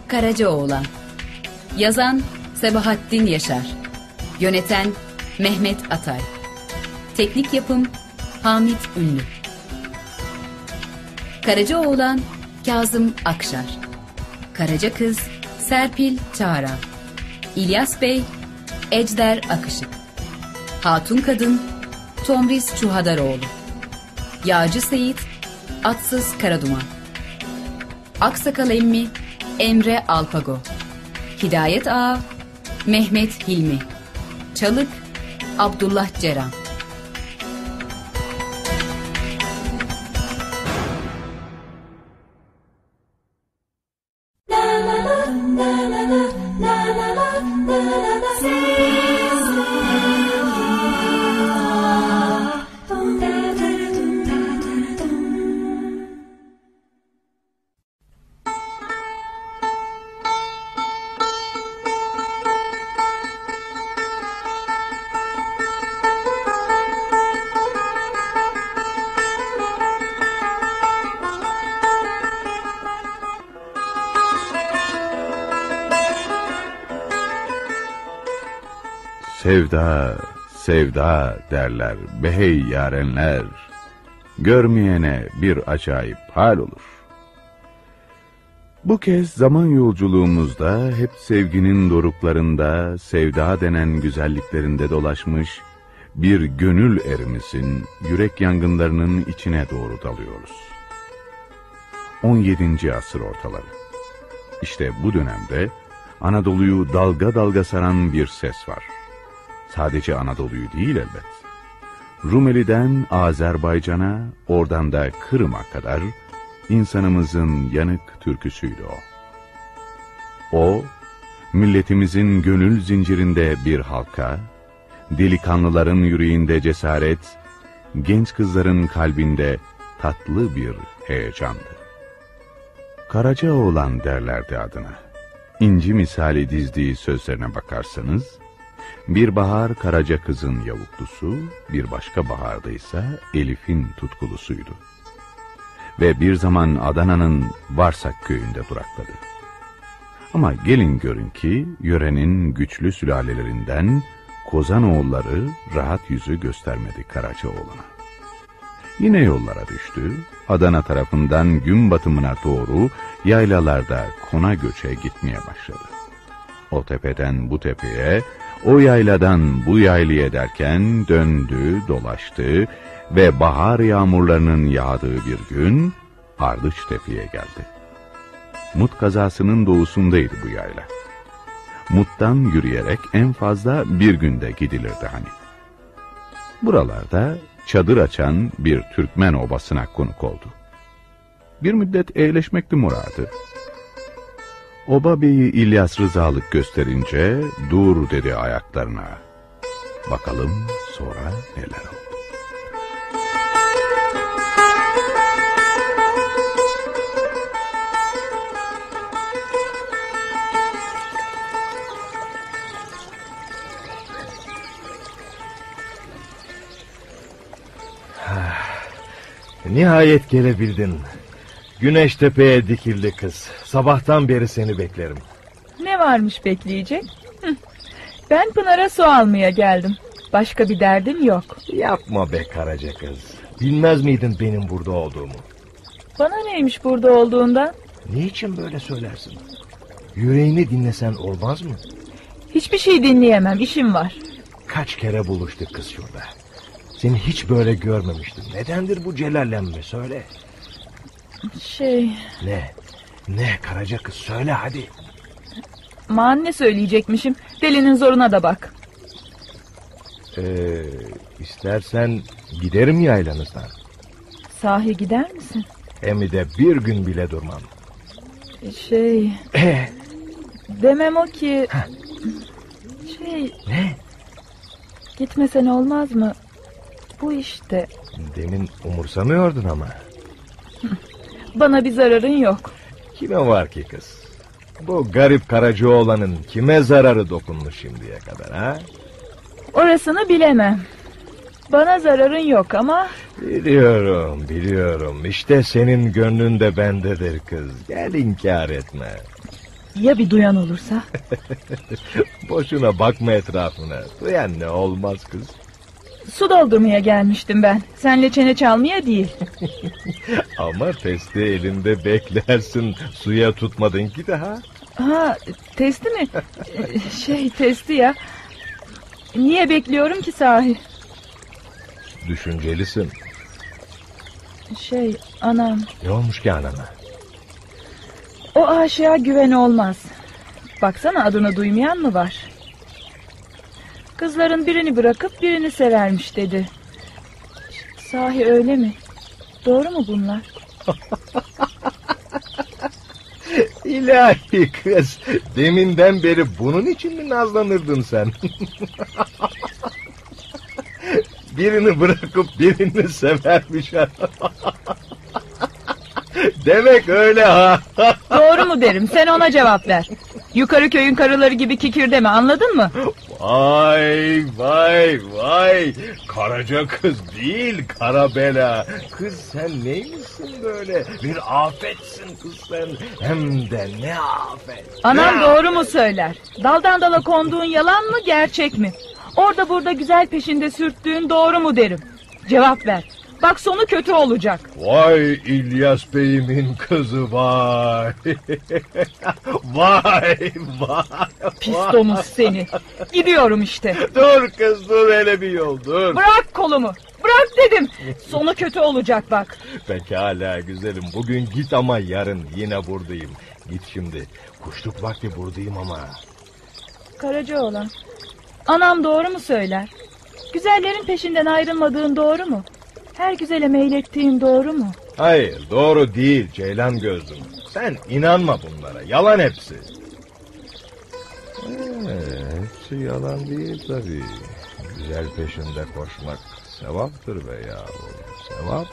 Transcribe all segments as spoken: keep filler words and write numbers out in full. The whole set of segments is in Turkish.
Karacaoğlan. Yazan Sebahattin Yaşar. Yöneten Mehmet Atay. Teknik yapım Hamit Ünlü. Karacaoğlan Kazım Akşar. Karaca Kız Serpil Çağran. İlyas Bey Ejder Akışık. Hatun Kadın Tomris Çuhadaroğlu. Yağcı Seyit Atsız Karaduman. Aksakal Emmi Emre Alpago. Hidayet Ağa Mehmet Hilmi. Çalık Abdullah Ceren. Sevda, sevda derler behey yarenler, görmeyene bir acayip hal olur. Bu kez zaman yolculuğumuzda hep sevginin doruklarında, sevda denen güzelliklerinde dolaşmış bir gönül erimizin yürek yangınlarının içine doğru dalıyoruz. on yedinci asır ortaları. İşte bu dönemde Anadolu'yu dalga dalga saran bir ses var. Sadece Anadolu'yu değil elbet. Rumeli'den Azerbaycan'a, oradan da Kırım'a kadar insanımızın yanık türküsüydü o. O, milletimizin gönül zincirinde bir halka, delikanlıların yüreğinde cesaret, genç kızların kalbinde tatlı bir heyecandı. Karacaoğlan derlerdi adına. İnci misali dizdiği sözlerine bakarsanız, bir bahar Karaca Kız'ın yavuklusu, bir başka baharda ise Elif'in tutkulusuydu. Ve bir zaman Adana'nın Varsak köyünde durakladı. Ama gelin görün ki yörenin güçlü sülalelerinden Kozanoğulları rahat yüzü göstermedi Karacaoğlan'a. Yine yollara düştü, Adana tarafından gün batımına doğru yaylalarda kona göçe gitmeye başladı. O tepeden bu tepeye, o yayladan bu yaylaya derken döndü, dolaştı ve bahar yağmurlarının yağdığı bir gün Ardıçtepe'ye geldi. Mut kazasının doğusundaydı bu yayla. Mut'tan yürüyerek en fazla bir günde gidilirdi hani. Buralarda çadır açan bir Türkmen obasına konuk oldu. Bir müddet eğleşmekti muradı. Oba beyi İlyas rızalık gösterince dur dedi ayaklarına. Bakalım sonra neler oldu. Nihayet gelebildin. Güneş tepeye dikildi kız. Sabahtan beri seni beklerim. Ne varmış bekleyecek? Hı. Ben Pınar'a su almaya geldim. Başka bir derdim yok. Yapma be Karaca Kız. Bilmez miydin benim burada olduğumu? Bana neymiş burada olduğundan? Niçin böyle söylersin? Yüreğini dinlesen olmaz mı? Hiçbir şey dinleyemem, işim var. Kaç kere buluştuk kız şurada. Seni hiç böyle görmemiştim. Nedendir bu celallenme, söyle. Şey... Ne? Ne Karaca Kız, söyle hadi. Man ne söyleyecekmişim? Delinin zoruna da bak. Ee, istersen giderim yaylanızdan. Sahi gider misin? Hem de bir gün bile durmam. Şey... Ee? Demem o ki... Heh. Şey... Ne? Gitmesen olmaz mı? Bu işte. Demin umursamıyordun ama. Bana bir zararın yok. Kime var ki kız? Bu garip Karacaoğlan'ın kime zararı dokunmuş şimdiye kadar ha? Orasını bilemem. Bana zararın yok ama... Biliyorum, biliyorum. İşte senin gönlün de bendedir kız. Gel inkar etme. Ya bir duyan olursa? Boşuna bakma etrafına. Duyan ne olmaz kız. Su doldurmaya gelmiştim ben. Senle çene çalmaya değil. Ama testi elinde beklersin. Suya tutmadın ki daha. Ha, testi mi? Ee, şey testi ya. Niye bekliyorum ki sahi? Düşüncelisin. Şey anam. Ne olmuş ki anana? O aşığa güven olmaz. Baksana adını duymayan mı var? Kızların birini bırakıp birini severmiş dedi. Sahi öyle mi? Doğru mu bunlar? İlahi kız. Deminden beri bunun için mi nazlanırdın sen? Birini bırakıp birini severmiş. Demek öyle ha. Doğru mu derim, sen ona cevap ver. Yukarı köyün karıları gibi kikirdeme, anladın mı? Vay vay vay. Karaca kız değil, kara bela. Kız sen neymişsin böyle? Bir afetsin kız sen. Hem de ne afet. Anam ne doğru afet. mu söyler? Daldan dala konduğun yalan mı, gerçek mi? Orada burada güzel peşinde sürttüğün doğru mu derim? Cevap ver. Bak sonu kötü olacak. Vay İlyas Bey'imin kızı vay. Vay vay. Pis domuz seni. Gidiyorum işte. Dur kız dur, hele bir yol dur. Bırak kolumu. Bırak dedim. Sonu kötü olacak bak. Pekala güzelim, bugün git ama yarın yine buradayım. Git şimdi. Kuşluk vakti buradayım ama. Karacaoğlan. Anam doğru mu söyler? Güzellerin peşinden ayrılmadığın doğru mu? Her güzele meylettiğin doğru mu? Hayır doğru değil Ceylan gözlüm. Sen inanma bunlara, yalan hepsi. Ee, hepsi yalan değil tabii. Güzel peşinde koşmak sevaptır be yahu. Sevap.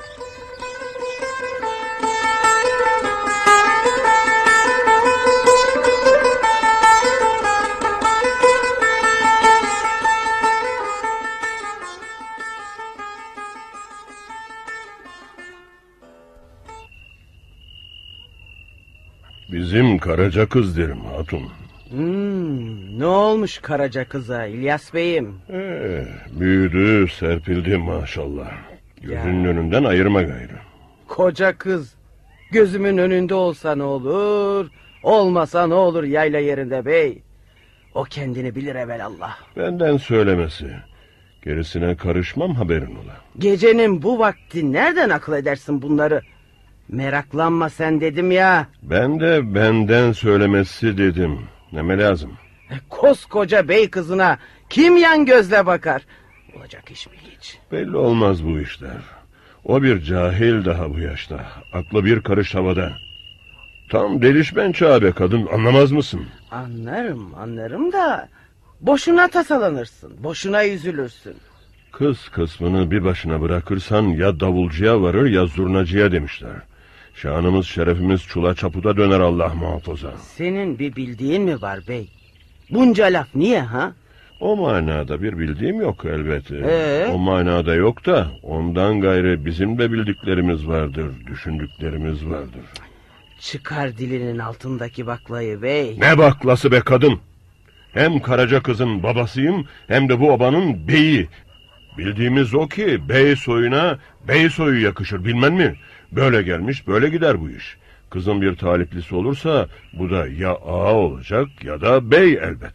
Bizim Karaca kız derim hatun. Hmm, ne olmuş Karaca kıza İlyas Bey'im? Ee, büyüdü, serpildi maşallah. Gözünün Ya. önünden ayırma gayrı. Koca kız. Gözümün önünde olsa ne olur, olmasa ne olur yayla yerinde bey. O kendini bilir evelallah. Benden söylemesi. Gerisine karışmam, haberin ola. Gecenin bu vakti nereden akıl edersin bunları? Meraklanma sen dedim ya. Ben de benden söylemesi dedim. Neme lazım? Koskoca bey kızına kim yan gözle bakar? Olacak iş mi hiç? Belli olmaz bu işler. O bir cahil daha bu yaşta. Aklı bir karış havada. Tam delişmen çağı be kadın, anlamaz mısın? Anlarım anlarım da boşuna tasalanırsın, boşuna üzülürsün. Kız kısmını bir başına bırakırsan ya davulcuya varır ya zurnacıya demişler. Şanımız şerefimiz çula çapuda döner Allah muhafaza. Senin bir bildiğin mi var bey? Bunca laf niye ha? O manada bir bildiğim yok elbette. Ee? O manada yok da ondan gayrı bizim de bildiklerimiz vardır, düşündüklerimiz vardır. Çıkar dilinin altındaki baklayı bey. Ne baklası be kadın? Hem Karaca kızın babasıyım hem de bu obanın beyi. Bildiğimiz o ki bey soyuna bey soyu yakışır, bilmem mi? Böyle gelmiş böyle gider bu iş. Kızın bir taliplisi olursa bu da ya ağa olacak ya da bey elbet.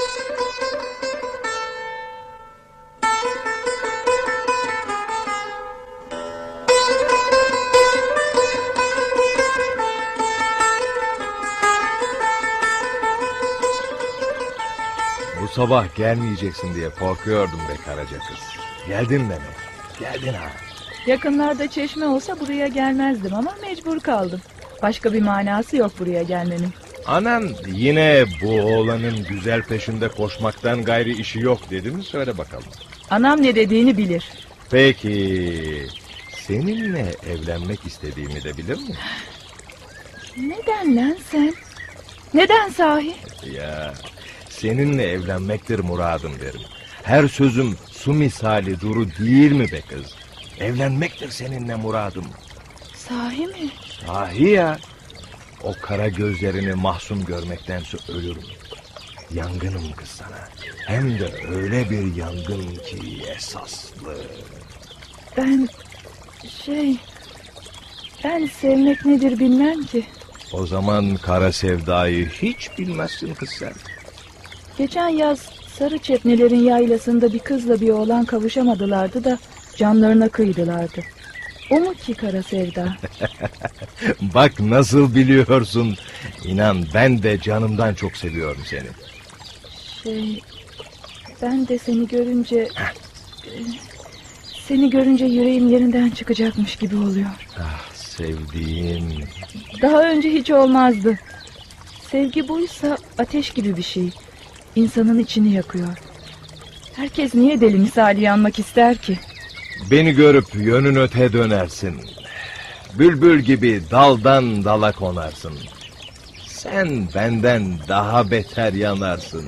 Bu sabah gelmeyeceksin diye korkuyordum be Karaca kız. Geldin demek. Geldin ha. Yakınlarda çeşme olsa buraya gelmezdim ama mecbur kaldım. Başka bir manası yok buraya gelmemin. Anan yine bu oğlanın güzel peşinde koşmaktan gayri işi yok dedi mi, söyle bakalım. Anam ne dediğini bilir. Peki seninle evlenmek istediğimi de bilir mi? Neden lan sen? Neden sahi? Ya seninle evlenmektir muradım derim. Her sözüm su misali duru değil mi be kız? Evlenmektir seninle muradım. Sahi mi? Sahi ya. O kara gözlerini mahzun görmektense ölürüm. Yangınım kız sana. Hem de öyle bir yangın ki esaslı. Ben şey... Ben sevmek nedir bilmem ki. O zaman kara sevdayı hiç bilmezsin kız sen. Geçen yaz Sarı Çepnelerin yaylasında bir kızla bir oğlan kavuşamadılardı da canlarına kıydılardı. O mu ki kara sevda? Bak nasıl biliyorsun. İnan ben de canımdan çok seviyorum seni. Şey... Ben de seni görünce... e, Seni görünce yüreğim yerinden çıkacakmış gibi oluyor. Ah sevdiğim. Daha önce hiç olmazdı. Sevgi buysa ateş gibi bir şey. İnsanın içini yakıyor. Herkes niye deli misali yanmak ister ki? Beni görüp yönün öte dönersin. Bülbül gibi daldan dala konarsın. Sen benden daha beter yanarsın.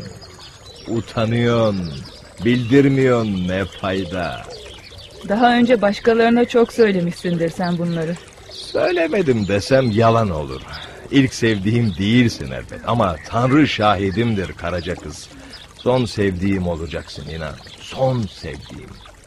Utanıyorsun, bildirmiyorsun ne fayda. Daha önce başkalarına çok söylemişsindir sen bunları. Söylemedim desem yalan olur. İlk sevdiğim değilsin elbet ama Tanrı şahidimdir Karaca kız. Son sevdiğim olacaksın inan. Son sevdiğim.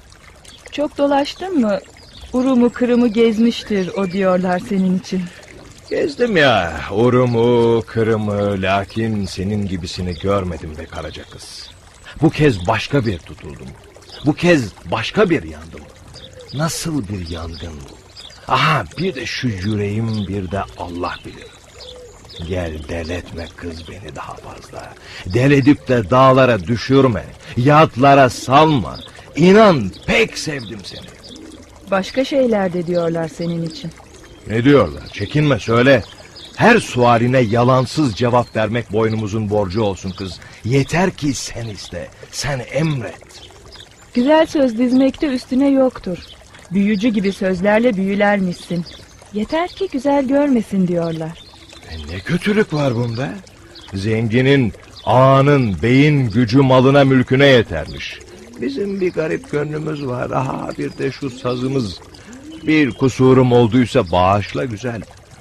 Çok dolaştın mı? Urumu kırımı gezmiştir o diyorlar senin için. Gezdim ya urumu kırımı, lakin senin gibisini görmedim be Karaca kız. Bu kez başka bir tutuldum. Bu kez başka bir yandım. Nasıl bir yangın bu? Aha bir de şu yüreğim, bir de Allah bilir. Gel deletme kız beni daha fazla. Deledip de dağlara düşürme. Yatlara salma. İnan pek sevdim seni. Başka şeyler de diyorlar senin için. Ne diyorlar? Çekinme söyle. Her sualine yalansız cevap vermek boynumuzun borcu olsun kız. Yeter ki sen iste, sen emret. Güzel söz dizmekte üstüne yoktur. Büyücü gibi sözlerle büyülermişsin. Yeter ki güzel görmesin diyorlar. E ne kötülük var bunda? Zenginin, ağanın, beyin gücü malına mülküne yetermiş. Bizim bir garip gönlümüz var. Aha bir de şu sazımız. Bir kusurum olduysa bağışla güzel.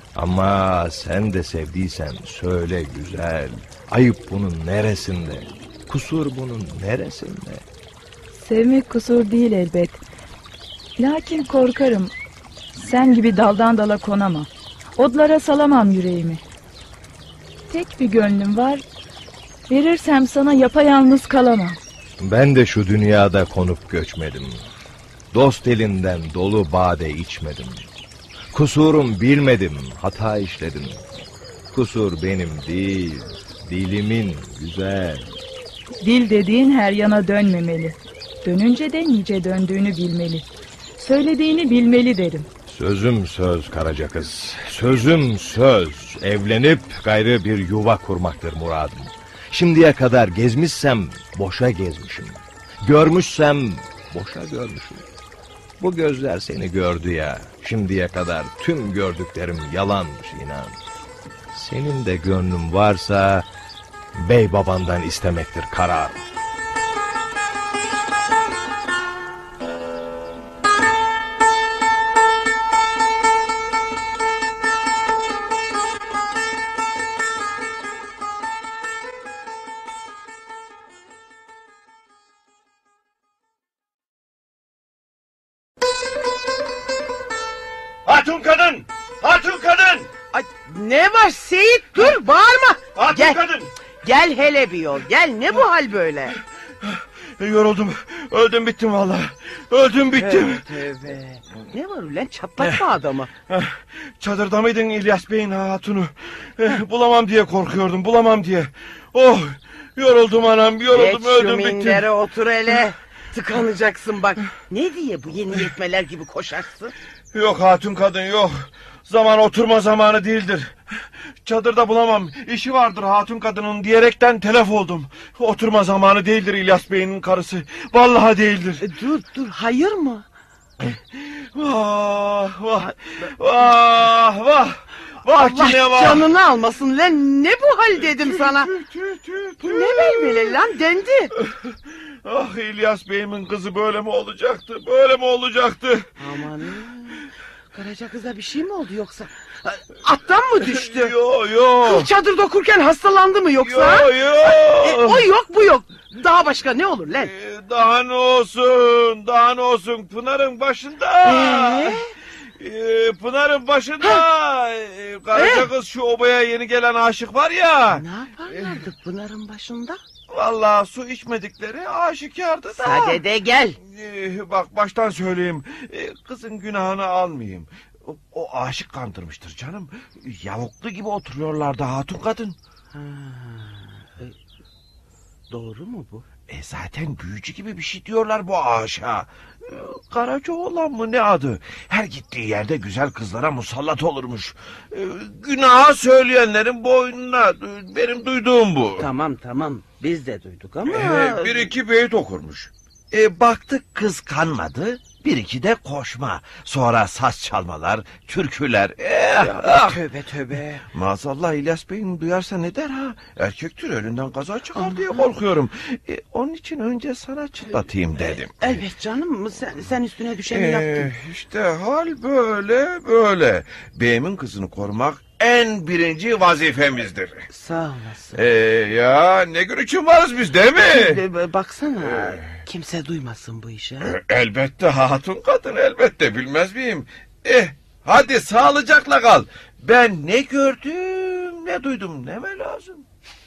Ama sen de sevdiysen söyle güzel. Ayıp bunun neresinde? Kusur bunun neresinde? Sevmek kusur değil elbet. Lakin korkarım. Sen gibi daldan dala konamam. Odlara salamam yüreğimi. Tek bir gönlüm var. Verirsem sana yapayalnız kalamam. Ben de şu dünyada konup göçmedim. Dost elinden dolu bade içmedim. Kusurum bilmedim, hata işledim. Kusur benim değil, dilimin güzel. Dil dediğin her yana dönmemeli. Dönünce de nice döndüğünü bilmeli. Söylediğini bilmeli derim. Sözüm söz Karaca kız, sözüm söz. Evlenip gayrı bir yuva kurmaktır muradım. Şimdiye kadar gezmişsem boşa gezmişim. Görmüşsem boşa görmüşüm. Bu gözler seni gördü ya, şimdiye kadar tüm gördüklerim yalanmış inan. Senin de gönlün varsa bey babandan istemektir karar. Hatun kadın! Hatun kadın! Ay, ne var Seyit, dur bağırma. Hatun Gel, kadın! gel hele bir yol, gel, ne bu hal böyle? Yoruldum, öldüm bittim vallahi. Öldüm bittim. Tövbe tövbe. Ne var ulan, çatlatma adamı. Çadırda mıydın İlyas Bey'in hatunu? Bulamam diye korkuyordum, bulamam diye. Oh, yoruldum anam, yoruldum, Geç öldüm şu bittim. mindere otur hele. Tıkanacaksın bak. Ne diye bu yeni yetmeler gibi koşarsın? Yok hatun kadın yok. Zaman oturma zamanı değildir. Çadırda bulamam. İşi vardır hatun kadının diyerekten telef oldum. Oturma zamanı değildir İlyas Bey'in karısı. Vallahi değildir. E, dur dur, hayır mı? Vah vah vah vah. Vah Allah yine vah. canını almasın lan, ne bu hal dedim sana. Bu ne belmeli lan, dendi. Ah İlyas Bey'imin kızı böyle mi olacaktı? Böyle mi olacaktı? Aman. Karaca kıza bir şey mi oldu yoksa? Attan mı düştü? Yo yo. Çadır dokurken hastalandı mı yoksa? Yo yo. E, o yok bu yok. Daha başka ne olur lan? Ee, Daha ne olsun, daha ne olsun, Pınar'ın başında. Ee? Ee, Pınar'ın başında. Ee, Karaca Ee? kız şu obaya yeni gelen aşık var ya. Ne yaparlardı Pınar'ın başında? Vallahi su içmedikleri aşikardı da. Sade de gel. Ee, bak baştan söyleyeyim. Ee, kızın günahını almayayım. O, o aşık kandırmıştır canım. Yavuklu gibi oturuyorlardı hatun kadın. Ha, e, doğru mu bu? E zaten büyücü gibi bir şey diyorlar bu aşağı. Ee, Karacaoğlan mı ne adı? Her gittiği yerde güzel kızlara musallat olurmuş. Ee, günaha söyleyenlerin boynuna. Benim duyduğum bu. Tamam tamam biz de duyduk ama... Ee, bir iki beyit okurmuş. E, baktık kız kanmadı. Bir iki de koşma. Sonra saz çalmalar, türküler. Eh, ah. Tövbe tövbe. Maazallah İlyas Bey'in duyarsa ne der ha? Erkektir, elinden kaza çıkar diye korkuyorum. E, onun için önce sana çıtlatayım dedim. Elbet canım sen, sen üstüne düşeni Ee, yaptın. işte hal böyle böyle. Beyimin kızını korumak en birinci vazifemizdir. Sağ olasın. Ee, ya ne gün için varız biz değil mi? Ee, Baksana kimse duymasın bu işi. ha? E, Elbette hatun kadın, elbette, bilmez miyim? Eh hadi sağlıcakla kal. Ben ne gördüm ne duydum neme lazım.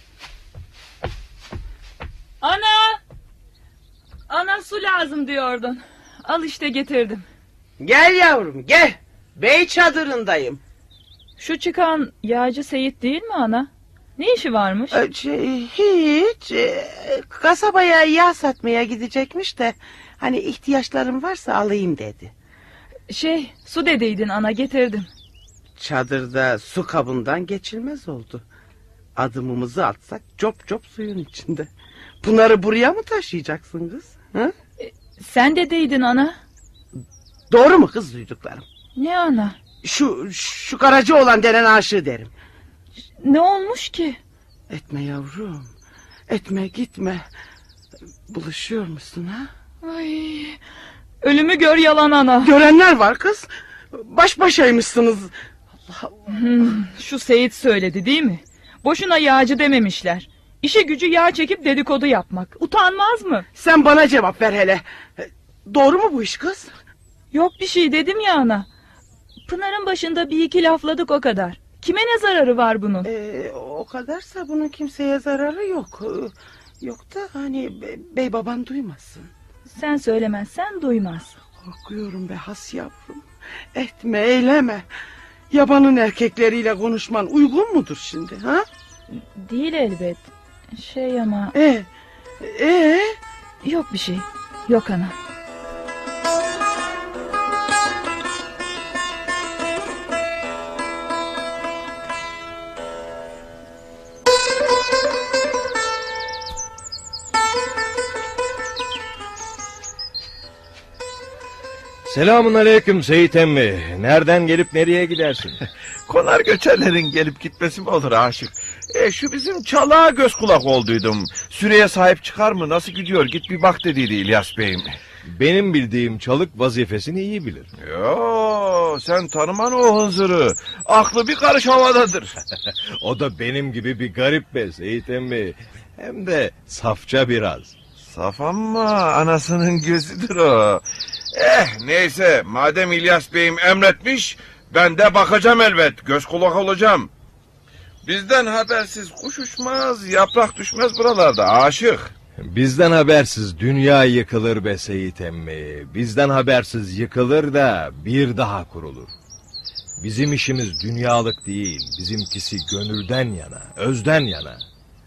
Ana! Ana su lazım diyordun. Al işte getirdim. Gel yavrum gel. Bey çadırındayım. Şu çıkan yağcı Seyit değil mi ana? Ne işi varmış? Ee, şey, hiç. e, Kasabaya yağ satmaya gidecekmiş de... Hani ihtiyaçlarım varsa alayım dedi. Şey, su dediydin ana, getirdim. Çadırda su kabından geçilmez oldu. Adımımızı atsak cop cop suyun içinde. Bunları buraya mı taşıyacaksın kız? Ha? Sen dediydin ana. Doğru mu kız duyduklarım? Ne ana? Şu şu Karacaoğlan denen aşığı derim. Ne olmuş ki? Etme yavrum. Etme gitme. Buluşuyor musun ha? Ay, ölümü gör yalan ana. Görenler var kız. Baş başaymışsınız. Allah Allah. Hmm, şu Seyit söyledi değil mi? Boşuna yağcı dememişler. İşe gücü yağ çekip dedikodu yapmak. Utanmaz mı? Sen bana cevap ver hele. Doğru mu bu iş kız? Yok bir şey dedim ya ana. Pınar'ın başında bir iki lafladık o kadar. Kime ne zararı var bunun? Ee, o kadarsa bunun kimseye zararı yok. Ee, Yok da hani be- bey baban duymasın. Sen söylemezsen duymaz. Korkuyorum be has yavrum. Etme eyleme. Yabanın erkekleriyle konuşman uygun mudur şimdi ha? Değil elbet. Şey ama... E, e? Yok bir şey. Yok ana. Selamun aleyküm Seyit emmi. Nereden gelip nereye gidersin? Konar göçerlerin gelip gitmesi mi olur aşık? E, şu bizim çalağa göz kulak olduydum. Süreye sahip çıkar mı, nasıl gidiyor, git bir bak dediydi İlyas Bey'im. Benim bildiğim çalık vazifesini iyi bilir. Yo, sen tanıman o hınzırı. Aklı bir karış havadadır. O da benim gibi bir garip be Seyit emmi. Hem de safça biraz. Saf ama anasının gözüdür o. Eh neyse, madem İlyas Bey'im emretmiş, ben de bakacağım elbet, göz kulak olacağım. Bizden habersiz kuş uçmaz, yaprak düşmez buralarda aşık. Bizden habersiz dünya yıkılır be Seyit emmi. Bizden habersiz yıkılır da bir daha kurulur. Bizim işimiz dünyalık değil, bizimkisi gönülden yana, özden yana.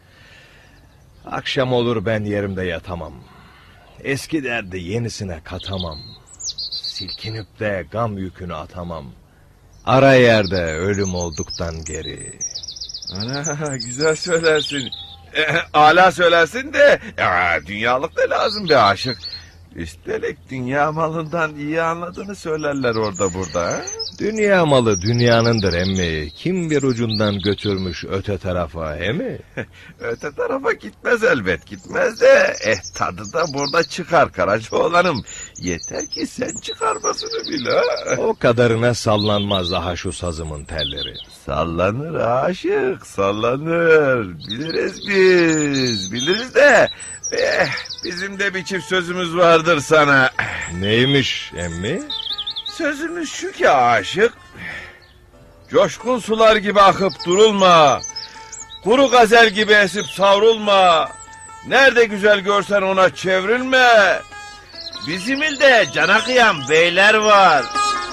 Akşam olur ben yerimde yatamam. Eski derdi yenisine katamam. Silkinip de gam yükünü atamam. Ara yerde ölüm olduktan geri. Ana, güzel söylersin. E, âlâ söylersin de ya, dünyalık da lazım be aşık. Üstelik dünya malından iyi anladığını söylerler orada burada. Ha? Dünya malı dünyanındır emmi. Kim bir ucundan götürmüş öte tarafa, he mi? Öte tarafa gitmez elbet, gitmez de eh tadı da burada çıkar Karacaoğlanım. Yeter ki sen çıkarmasını bil ha. O kadarına sallanmaz daha şu sazımın telleri. Sallanır aşık, sallanır. Biliriz biz, biliriz de eh, bizim de bir çift sözümüz vardır sana. Neymiş emmi? Sözümüz şu ki aşık, coşkun sular gibi akıp durulma, kuru gazel gibi esip savrulma, nerede güzel görsen ona çevrilme, bizim ilde cana kıyan beyler var.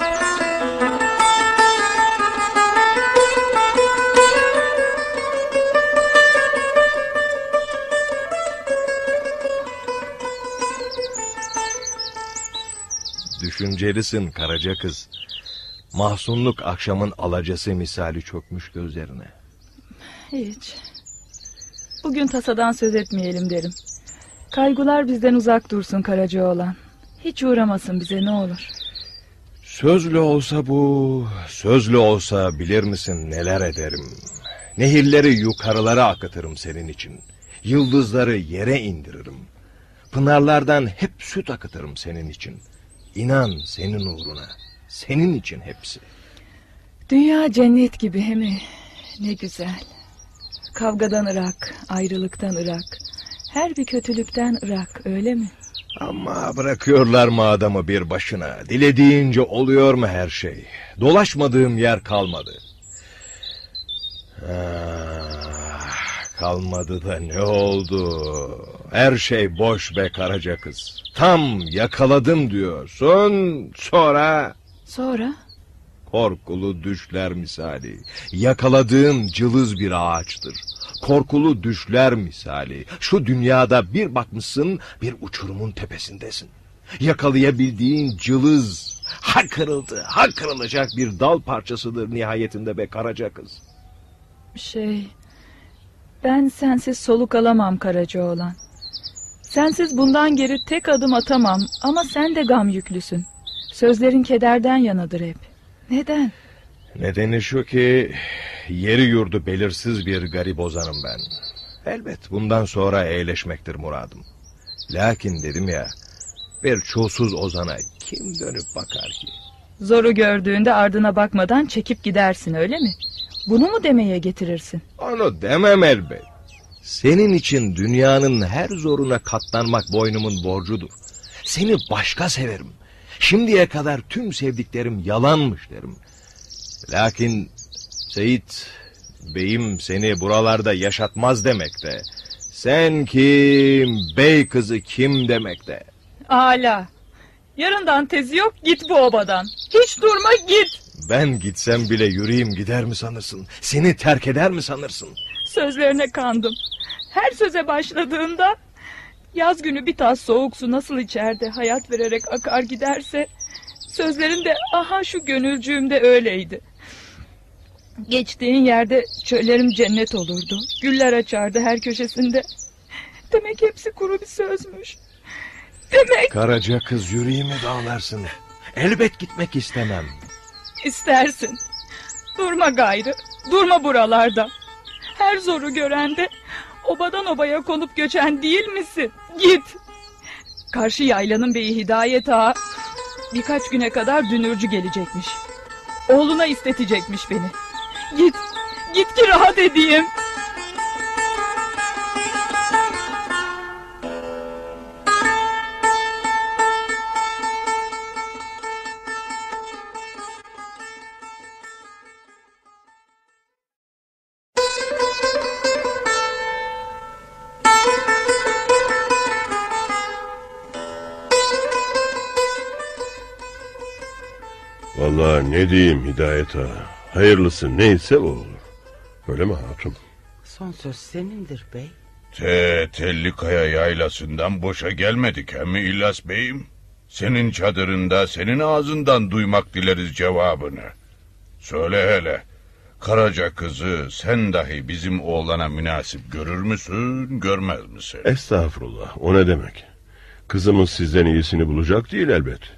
Düşüncelisin Karaca kız. Mahzunluk akşamın alacası misali çökmüş gözlerine. Hiç. Bugün tasadan söz etmeyelim derim. Kaygılar bizden uzak dursun Karacaoğlan. Hiç uğramasın bize ne olur. Sözlü olsa bu, sözlü olsa bilir misin neler ederim. Nehirleri yukarılara akıtırım senin için. Yıldızları yere indiririm. Pınarlardan hep süt akıtırım senin için. İnan senin uğruna, senin için hepsi. Dünya cennet gibi he mi? Ne güzel. Kavgadan ırak, ayrılıktan ırak. Her bir kötülükten ırak, öyle mi? Ama bırakıyorlar mı adamı bir başına? Dilediğince oluyor mu her şey? Dolaşmadığım yer kalmadı. Ah, kalmadı da ne oldu? Her şey boş be Karaca kız. Tam yakaladım diyorsun, sonra... Sonra? Korkulu düşler misali. Yakaladığın cılız bir ağaçtır. Korkulu düşler misali. Şu dünyada bir bakmışsın, bir uçurumun tepesindesin. Yakalayabildiğin cılız, ha kırıldı, ha kırılacak bir dal parçasıdır nihayetinde be Karaca kız. Şey, ben sensiz soluk alamam Karacaoğlan. Sensiz bundan geri tek adım atamam ama sen de gam yüklüsün. Sözlerin kederden yanadır hep. Neden? Nedeni şu ki yeri yurdu belirsiz bir garip ozanım ben. Elbet bundan sonra eğleşmektir muradım. Lakin dedim ya, bir çulsuz ozana kim dönüp bakar ki? Zoru gördüğünde ardına bakmadan çekip gidersin, öyle mi? Bunu mu demeye getirirsin? Onu demem elbet. Senin için dünyanın her zoruna katlanmak boynumun borcudur. Seni başka severim. Şimdiye kadar tüm sevdiklerim yalanmış derim. Lakin Seyit beyim seni buralarda yaşatmaz demekte. Sen kim, bey kızı kim demekte. Âlâ. Yarından tezi yok, git bu obadan. Hiç durma, git. Ben gitsem bile yüreğim gider mi sanırsın? Seni terk eder mi sanırsın? Sözlerine kandım. Her söze başladığında yaz günü bir tas soğuk su nasıl içeride hayat vererek akar giderse, sözlerin de aha şu gönülcüğümde öyleydi. Geçtiğin yerde çöllerim cennet olurdu. Güller açardı her köşesinde. Demek hepsi kuru bir sözmüş. Demek... Karaca kız yüreğimi dağlarsın. Elbet gitmek istemem. İstersin. Durma gayrı. Durma buralarda. Her zoru görende obadan obaya konup göçen değil misin? Git. Karşı yaylanın beyi Hidayet Ağa birkaç güne kadar dünürcü gelecekmiş. Oğluna istetecekmiş beni. Git. Git ki rahat edeyim. Vallahi ne diyeyim Hidayet Ağa. Hayırlısı neyse o olur. Öyle mi hatun? Son söz senindir bey. Te Tellikaya yaylasından boşa gelmedik hem mi İlyas beyim? Senin çadırında senin ağzından duymak dileriz cevabını. Söyle hele, Karaca kızı sen dahi bizim oğlana münasip görür müsün, görmez misin? Estağfurullah, o ne demek? Kızımız sizden iyisini bulacak değil elbet.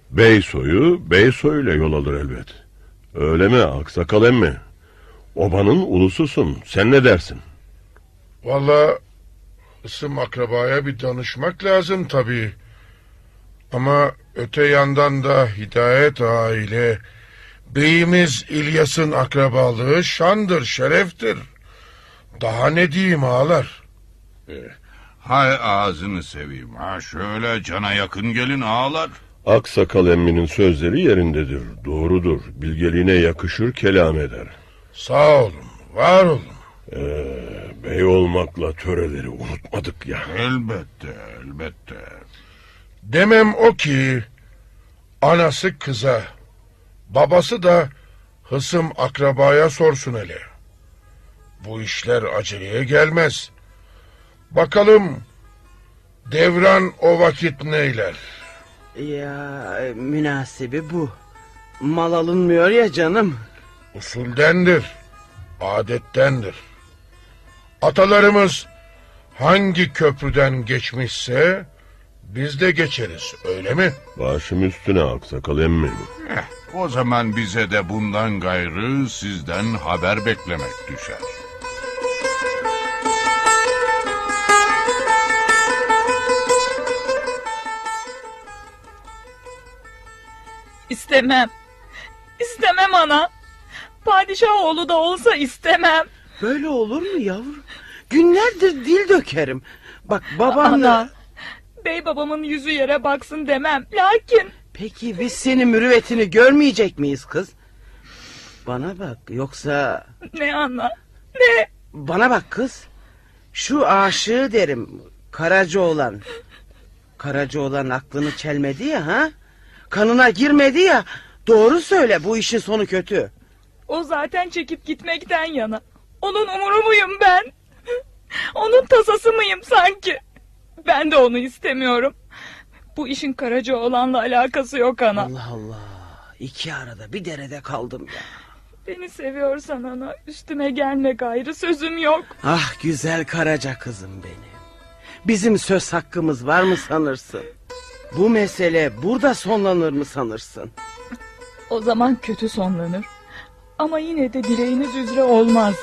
Bey soyu bey soyuyla yol alır elbet. Öyle mi aksakal emmi? Obanın ulususun. Sen ne dersin? Vallahi ısım akrabaya bir danışmak lazım tabii. Ama öte yandan da Hidayet Ağa ile beyimiz İlyas'ın akrabalığı şandır, şereftir. Daha ne diyeyim ağalar? Hay ağzını seveyim ha, şöyle cana yakın gelin ağalar. Aksakal emminin sözleri yerindedir. Doğrudur. Bilgeliğine yakışır kelam eder. Sağ olun, var olun. Ee, bey olmakla töreleri unutmadık ya. Elbette, elbette. Demem o ki anası kıza, babası da hısım akrabaya sorsun hele. Bu işler aceleye gelmez. Bakalım devran o vakit neyler? Ya münasibi bu. Mal alınmıyor ya canım. Usuldendir, adettendir. Atalarımız hangi köprüden geçmişse biz de geçeriz, öyle mi? Başım üstüne aksakal emmi. Heh, o zaman bize de bundan gayrı sizden haber beklemek düşer. İstemem. İstemem ana. Padişah oğlu da olsa istemem. Böyle olur mu yavrum? Günlerdir dil dökerim. Bak babanla... Ana, bey babamın yüzü yere baksın demem. Lakin... Peki biz senin mürüvvetini görmeyecek miyiz kız? Bana bak, yoksa... Ne ana? Ne? Bana bak kız. Şu aşığı derim. Karacaoğlan. Karacaoğlan aklını çelmedi ya ha? Kanına girmedi ya. Doğru söyle, bu işin sonu kötü. O zaten çekip gitmekten yana. Onun umuru muyum ben? Onun tasası mıyım sanki? Ben de onu istemiyorum. Bu işin Karacaoğlan'la alakası yok ana. Allah Allah. İki arada bir derede kaldım ya. Beni seviyorsan ana, üstüme gelme gayrı, sözüm yok. Ah güzel Karaca kızım benim. Bizim söz hakkımız var mı sanırsın? Bu mesele burada sonlanır mı sanırsın? O zaman kötü sonlanır. Ama yine de dileğiniz üzere olmaz.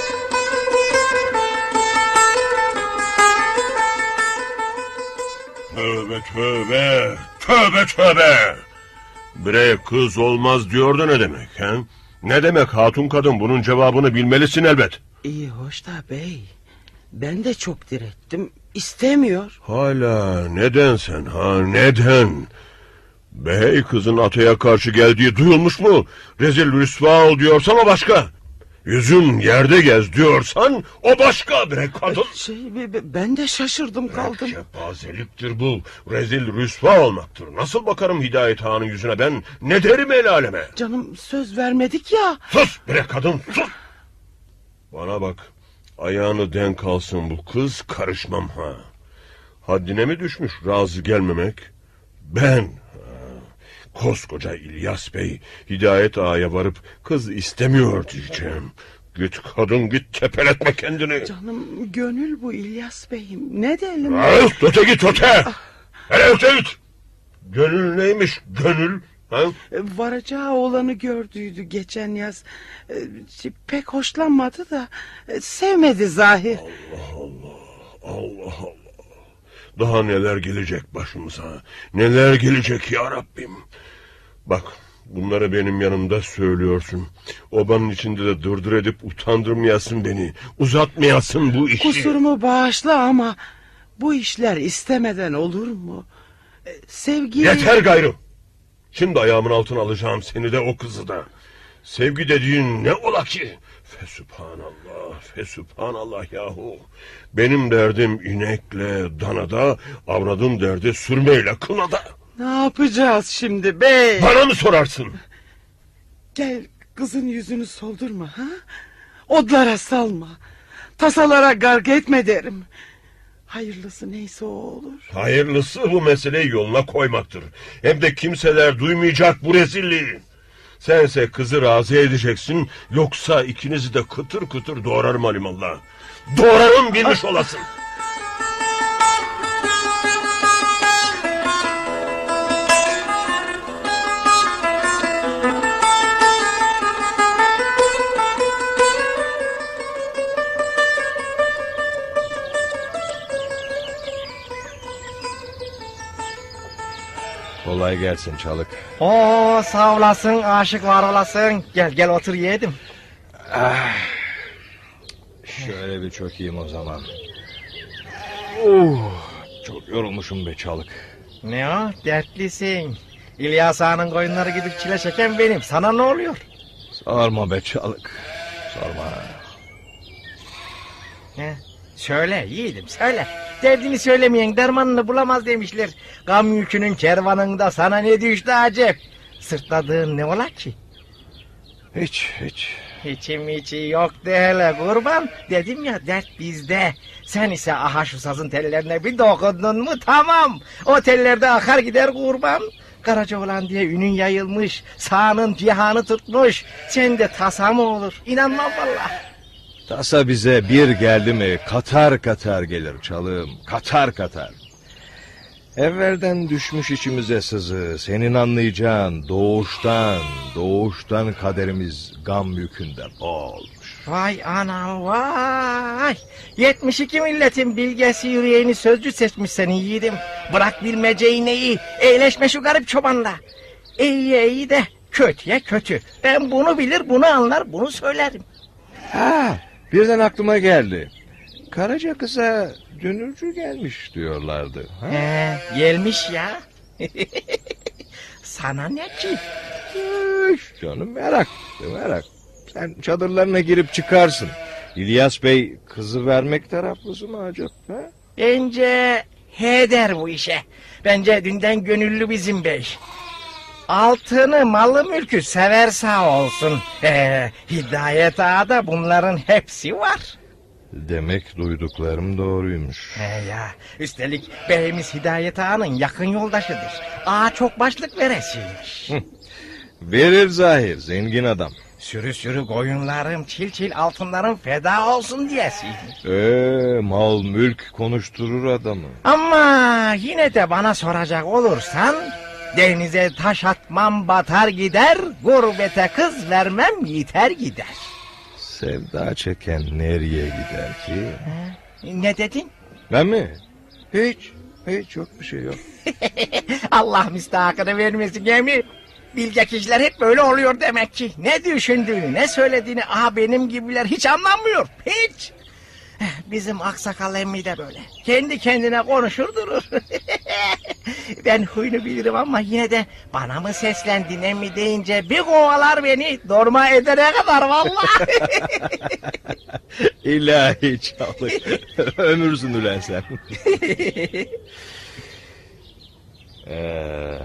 Tövbe tövbe. Tövbe tövbe. Bre kız olmaz diyor da ne demek he? Ne demek hatun kadın, bunun cevabını bilmelisin elbet. İyi hoş da bey. Ben de çok direttim. İstemiyor. Hala neden sen ha, neden? Bey kızın ataya karşı geldiği duyulmuş mu? Rezil rüsva ol diyorsan o başka. Yüzün yerde gez diyorsan o başka bre kadın. Şey, ben de şaşırdım kaldım. Kepazeliktir bu. Rezil rüsva olmaktır. Nasıl bakarım Hidayet Ağa'nın yüzüne ben? Ne derim el aleme? Canım söz vermedik ya. Sus bre kadın sus. Bana bak. Ayağını denk alsın bu kız, karışmam ha. Haddine mi düşmüş razı gelmemek? Ben... Ha, koskoca İlyas Bey Hidayet Ağa'ya varıp kız istemiyor diyeceğim. Git kadın git, tepeletme kendini. Canım gönül bu İlyas Bey'im. Ne diyelim? Öt öte git öte. Hele öte git. Gönül neymiş gönül? Ha? Varacağı oğlanı gördüydü geçen yaz. Pek hoşlanmadı da sevmedi zahir. Allah Allah. Allah Allah. Daha neler gelecek başımıza. Neler gelecek ya Rabbim. Bak bunları benim yanımda söylüyorsun. Obanın içinde de dırdır edip utandırmayasın beni. Uzatmayasın bu işi. Kusurumu bağışla ama bu işler istemeden olur mu? Sevgi... Yeter gayrı. Şimdi ayağımın altına alacağım seni de o kızı da. Sevgi dediğin ne ola ki? Fesübhanallah, fesübhanallah yahu. Benim derdim inekle, danada, avradın derdi sürmeyle, kınada. Ne yapacağız şimdi bey? Bana mı sorarsın? Gel kızın yüzünü soldurma ha? Odlara salma. Tasalara garg etme derim. Hayırlısı neyse o olur. Hayırlısı bu meseleyi yoluna koymaktır. Hem de kimseler duymayacak bu rezilliği. Sense kızı razı edeceksin, yoksa ikinizi de kıtır kıtır doğrarım alimallah. Doğrarım bilmiş olasın. Kolay gelsin Çalık. Oo, sağ olasın, aşık var olasın. Gel gel otur yedim. Ah, şöyle bir çökeyim o zaman. Oh, çok yorulmuşum be Çalık. Ne o, dertlisin. İlyas Ağa'nın koyunları gidip çile çeken benim. Sana ne oluyor? Sorma be Çalık, sorma. He, söyle yiğidim, söyle. Derdini söylemeyen dermanını bulamaz demişler. Gam yükünün kervanında sana ne düştü acep? Sırtladığın ne ola ki? Hiç hiç. İçim içi yok de hele kurban. Dedim ya, dert bizde. Sen ise aha şu sazın tellerine bir dokundun mu tamam. O tellerde akar gider kurban. Karacaoğlan diye ünün yayılmış. Sağının cihanı tutmuş. Sen de tasa mı olur? İnanmam vallahi. Tasa bize bir geldi mi katar katar gelir Çalığım, katar katar. Evvelden düşmüş içimize sızı, senin anlayacağın doğuştan, doğuştan kaderimiz gam yükünde boğulmuş. Vay anam vay. yetmiş iki milletin bilgesi yüreğini sözcü seçmiş seni yiğidim. Bırak bilmeceyi neyi, eğleşme şu garip çobanla. İyiye iyi de kötüye kötü. Ben bunu bilir, bunu anlar, bunu söylerim. Ha, birden aklıma geldi. Karaca kıza dönürcü gelmiş diyorlardı. Ha? He, gelmiş ya. Sana ne ki? Üş, canım merak, merak. Sen çadırlarına girip çıkarsın. İlyas Bey kızı vermek taraflısı mı acaba? Ha? Bence he der bu işe. Bence dünden gönüllü bizim bey. Altını, malı, mülkü sever sağ olsun. Ee, Hidayet Ağa'da bunların hepsi var. Demek duyduklarım doğruymuş. He ya, üstelik beyimiz Hidayet Ağa'nın yakın yoldaşıdır. Ağa çok başlık veresiymiş. Verir zahir, zengin adam. Sürü sürü koyunlarım, çil çil altınlarım feda olsun diyesiymiş. Eee, mal mülk konuşturur adamı. Ama yine de bana soracak olursan... Denize taş atmam batar gider, gurbete kız vermem yiter gider. Sevda çeken nereye gider ki? Ha, ne dedin? Ben mi? Hiç, hiç yok bir şey yok. Allah müstahakını vermesin yemin. Bilge kişiler hep böyle oluyor demek ki. Ne düşündüğünü, ne söylediğini aha benim gibiler hiç anlamıyor. Hiç. Bizim aksakal emmi de böyle. Kendi kendine konuşur durur. Ben huyunu bilirim ama yine de bana mı seslendin emmi deyince bir kovalar beni dorma edene kadar vallahi. İlahi Çalık. Ömürsün ulan sen. ee,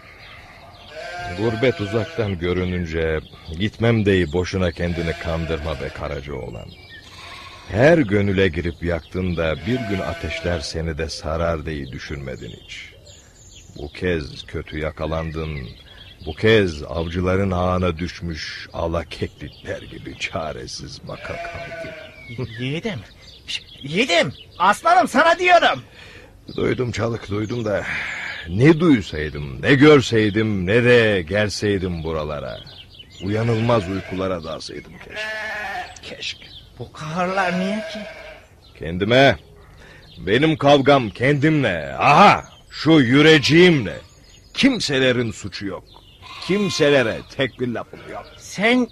gurbet uzaktan görününce gitmem deyi boşuna kendini kandırma be Karacaoğlan. Her gönüle girip yaktığında bir gün ateşler seni de sarar diye düşünmedin hiç. Bu kez kötü yakalandın, bu kez avcıların ağına düşmüş alakeklikler gibi çaresiz baka kaldın. Yiğidim, yiğidim, aslanım sana diyorum. Duydum Çalık, duydum da ne duysaydım, ne görseydim, ne de gelseydim buralara. Uyanılmaz uykulara dalsaydım keşke. Keşke. Bu kahırlar niye ki? Kendime, benim kavgam kendimle, aha şu yüreceğimle. Kimselerin suçu yok. Kimselere tek bir lafım yok. Sen...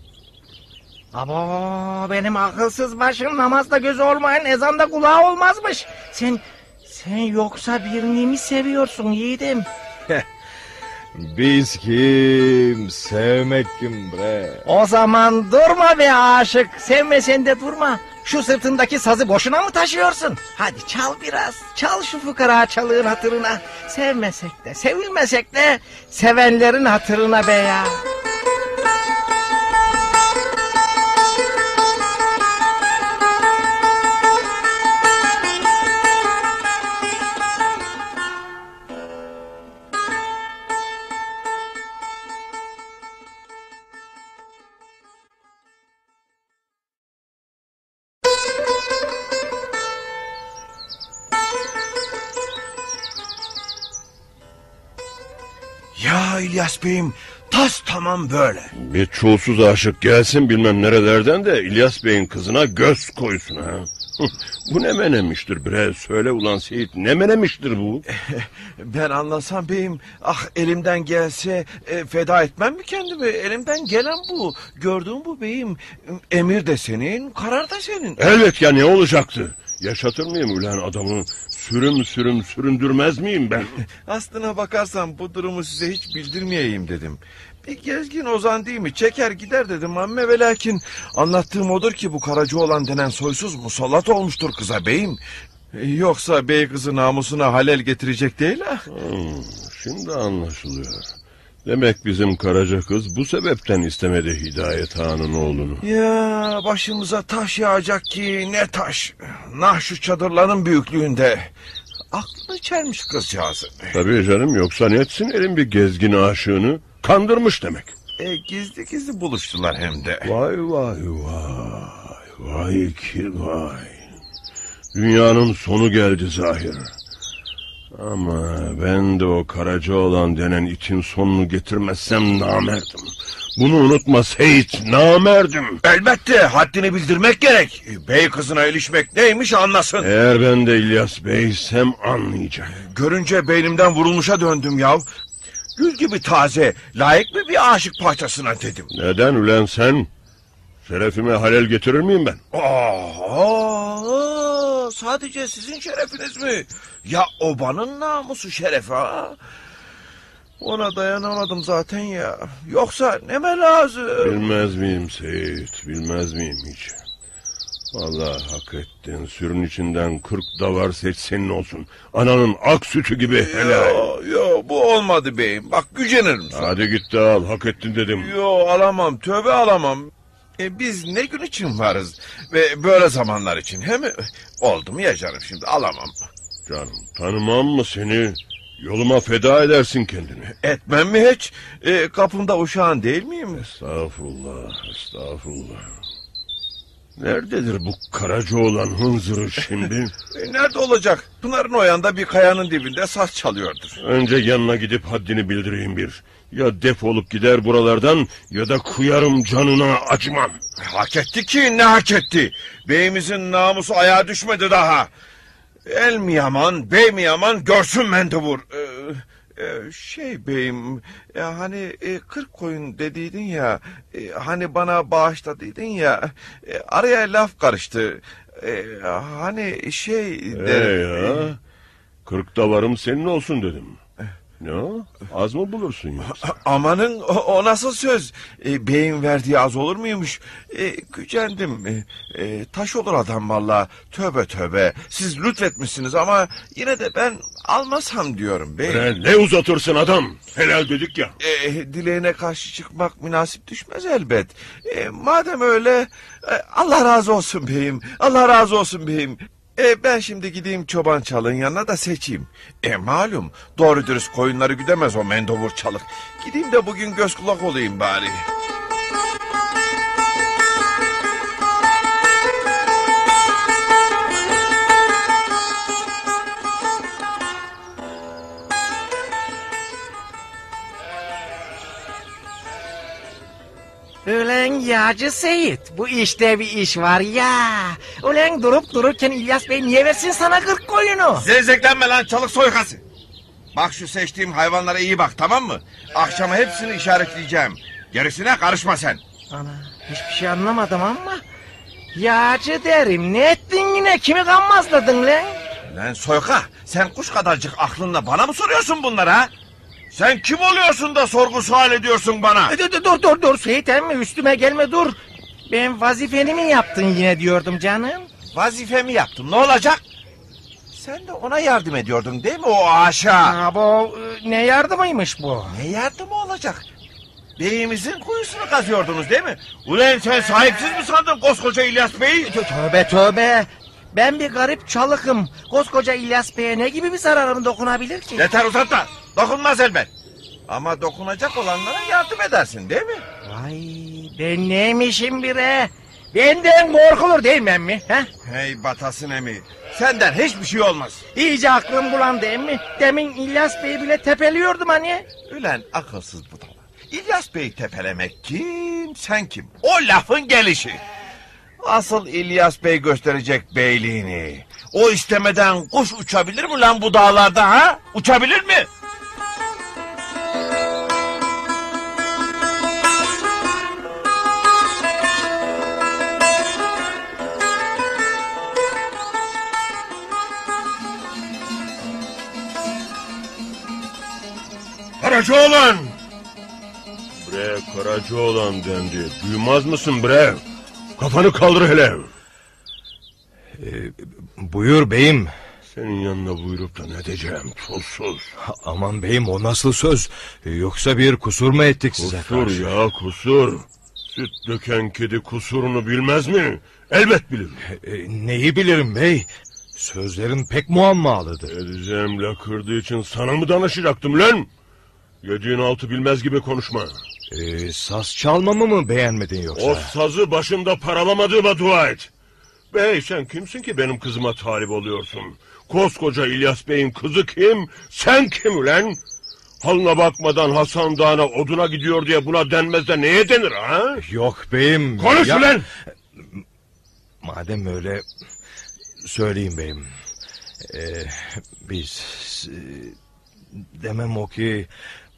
Abo benim akılsız başım namazda gözü olmayan ezanda kulağı olmazmış. Sen... Sen yoksa birini mi seviyorsun yiğidim? Biz kim, sevmek kim bre? O zaman durma be aşık, sevmesen de durma. Şu sırtındaki sazı boşuna mı taşıyorsun? Hadi çal biraz, çal şu fıkara çalığın hatırına. Sevmesek de, sevilmesek de sevenlerin hatırına be ya. Ya İlyas Bey'im, tas tamam böyle. Bir çulsuz aşık gelsin bilmem nerelerden de İlyas Bey'in kızına göz koysun ha. Bu ne menemiştir bre? Söyle ulan Seyit, ne menemiştir bu? Ben anlasam beyim, ah elimden gelse e, feda etmem mi kendimi? Elimden gelen bu. Gördüğün bu beyim. Emir de senin, karar da senin. Elbet ya, ne olacaktı? Yaşatır mıyım ulan adamı? Sürüm sürüm süründürmez miyim ben? Aslına bakarsan bu durumu size hiç bildirmeyeyim dedim. Bir gezgin ozan değil mi? Çeker gider dedim amme ve lakin anlattığım odur ki bu Karacaoğlan denen soysuz musallat olmuştur kıza beyim. Yoksa bey kızı namusuna halel getirecek değil ha? Hmm, şimdi anlaşılıyor. Demek bizim Karaca kız bu sebepten istemedi Hidayet Han'ın oğlunu. Ya başımıza taş yağacak ki ne taş. Nah şu çadırların büyüklüğünde. Aklını çelmiş kızcağızı. Tabii canım, yoksa ne etsin elin bir gezgin aşığını? Kandırmış demek. E, gizli gizli buluştular hem de. Vay vay vay. Vay ki vay. Dünyanın sonu geldi zahir. Ama ben de o Karacaoğlan denen itin sonunu getirmezsem namerdim. Bunu unutma Seyit, namerdim. Elbette haddini bildirmek gerek. Bey kızına ilişmek neymiş anlasın. Eğer ben de İlyas Bey'sem anlayacak. Görünce beynimden vurulmuşa döndüm yav. Gül gibi taze, layık mı bir aşık parçasına dedim. Neden ulen sen? Şerefime halel getirir miyim ben? Aa, sadece sizin şerefiniz mi? Ya obanın namusu şerefi ha? Ona dayanamadım zaten ya. Yoksa neme lazım? Bilmez miyim Seyit, bilmez miyim hiç? Vallahi hak ettin. Sürün içinden kırk davar seç senin olsun. Ananın ak sütü gibi helal. Yo, yo bu olmadı beyim. Bak gücenirim sana. Hadi git de al, hak ettin dedim. Yo alamam, tövbe alamam. E, biz ne gün için varız? Ve böyle zamanlar için. Hem oldu mu ya canım, şimdi alamam. Canım tanımam mı seni? Yoluma feda edersin kendini. Etmem mi hiç? E, kapımda uşağın değil miyim? Estağfurullah, estağfurullah. Nerededir bu Karacaoğlan hınzırı şimdi? E, nerede olacak? Pınar'ın o yanda bir kayanın dibinde saz çalıyordur. Önce yanına gidip haddini bildireyim bir. Ya defolup gider buralardan ya da kıyarım canına acımam. Hak etti ki ne hak etti? Beyimizin namusu ayağa düşmedi daha. El mi yaman, bey mi yaman görsün mendebur. Ee, e, şey beyim, e, hani e, kırk koyun dediydin ya, e, hani bana bağışladıydın ya, e, araya laf karıştı. E, hani şey... Ee ya, kırk davarım senin olsun dedim. Ne o? Az mı bulursun yoksa? Amanın o, o nasıl söz? E, beyin verdiği az olur muymuş? E, gücendim. E, e, taş olur adam valla. Tövbe tövbe. Siz lütfetmişsiniz ama yine de ben almasam diyorum beyim. Bre, ne uzatırsın adam? Helal dedik ya. E, dileğine karşı çıkmak münasip düşmez elbet. E, madem öyle e, Allah razı olsun beyim. Allah razı olsun beyim. E, ben şimdi gideyim çoban çalığın yanına da seçeyim. E malum doğru dürüst koyunları güdemez o mendobur çalık. Gideyim de bugün göz kulak olayım bari. Ulan yağcı Seyit, bu işte bir iş var ya. Ulan durup dururken İlyas Bey niye versin sana kırk koyunu? Zevzeklenme lan çalık soykası. Bak şu seçtiğim hayvanlara iyi bak, tamam mı? Akşama hepsini işaretleyeceğim. Gerisine karışma sen. Ana, hiçbir şey anlamadım ama. Yağcı derim, ne ettin yine, kimi gammazladın lan? Lan soyka, sen kuş kadarcık aklınla bana mı soruyorsun bunları ha? Sen kim oluyorsun da sorgu sual ediyorsun bana? E, dur dur dur dur Seyit emmi, üstüme gelme dur. Ben vazifeni mi yaptın yine diyordum canım. Vazifemi yaptım, ne olacak? Sen de ona yardım ediyordun değil mi o aşağı? Ha, bu ne yardımıymış bu? Ne yardımı olacak? Beyimizin kuyusunu kazıyordunuz değil mi? Ulan sen sahipsiz mi sandın koskoca İlyas Bey'i? Tövbe tövbe. Ben bir garip çalıkım. Koskoca İlyas Bey'e ne gibi bir zararım dokunabilir ki? Yeter uzatma. Dokunmaz elbet. Ama dokunacak olanlara yardım edersin değil mi? Vay, ben neymişim bire? Benden korkulur değil mi emmi? He? Hey batasın emi. Senden hiçbir şey olmaz. İyice aklım bulandı emmi. Demin İlyas Bey'i bile tepeliyordum hani. Ulan akılsız budala. İlyas Bey'i tepelemek kim, sen kim? O lafın gelişi. Asıl İlyas Bey gösterecek beyliğini. O istemeden kuş uçabilir mi lan bu dağlarda ha? Uçabilir mi? Karacaoğlan! Bre Karacaoğlan dendi. Duymaz mısın bre? Kafanı kaldır hele. Ee, buyur beyim. Senin yanına buyurup da ne diyeceğim tuzsuz. Aman beyim, o nasıl söz? Yoksa bir kusur mu ettik kusur size karşı? Kusur ya kusur. Süt döken kedi kusurunu bilmez mi? Elbet bilir. E, neyi bilirim bey? Sözlerin pek muammalıdır. Edeceğim lakırdığı için sana mı danışacaktım lan? Yediğin altı bilmez gibi konuşma. Ee, saz çalmamı mı beğenmedin yoksa? O sazı başında paralamadığıma dua et. Bey sen kimsin ki benim kızıma talip oluyorsun? Koskoca İlyas Bey'in kızı kim? Sen kim ulan? Halına bakmadan Hasan Dağı'na oduna gidiyor diye buna denmez de neye denir ha? Yok beyim. Konuş ya... ulan! Madem öyle söyleyeyim beyim. Ee, biz e, demem o ki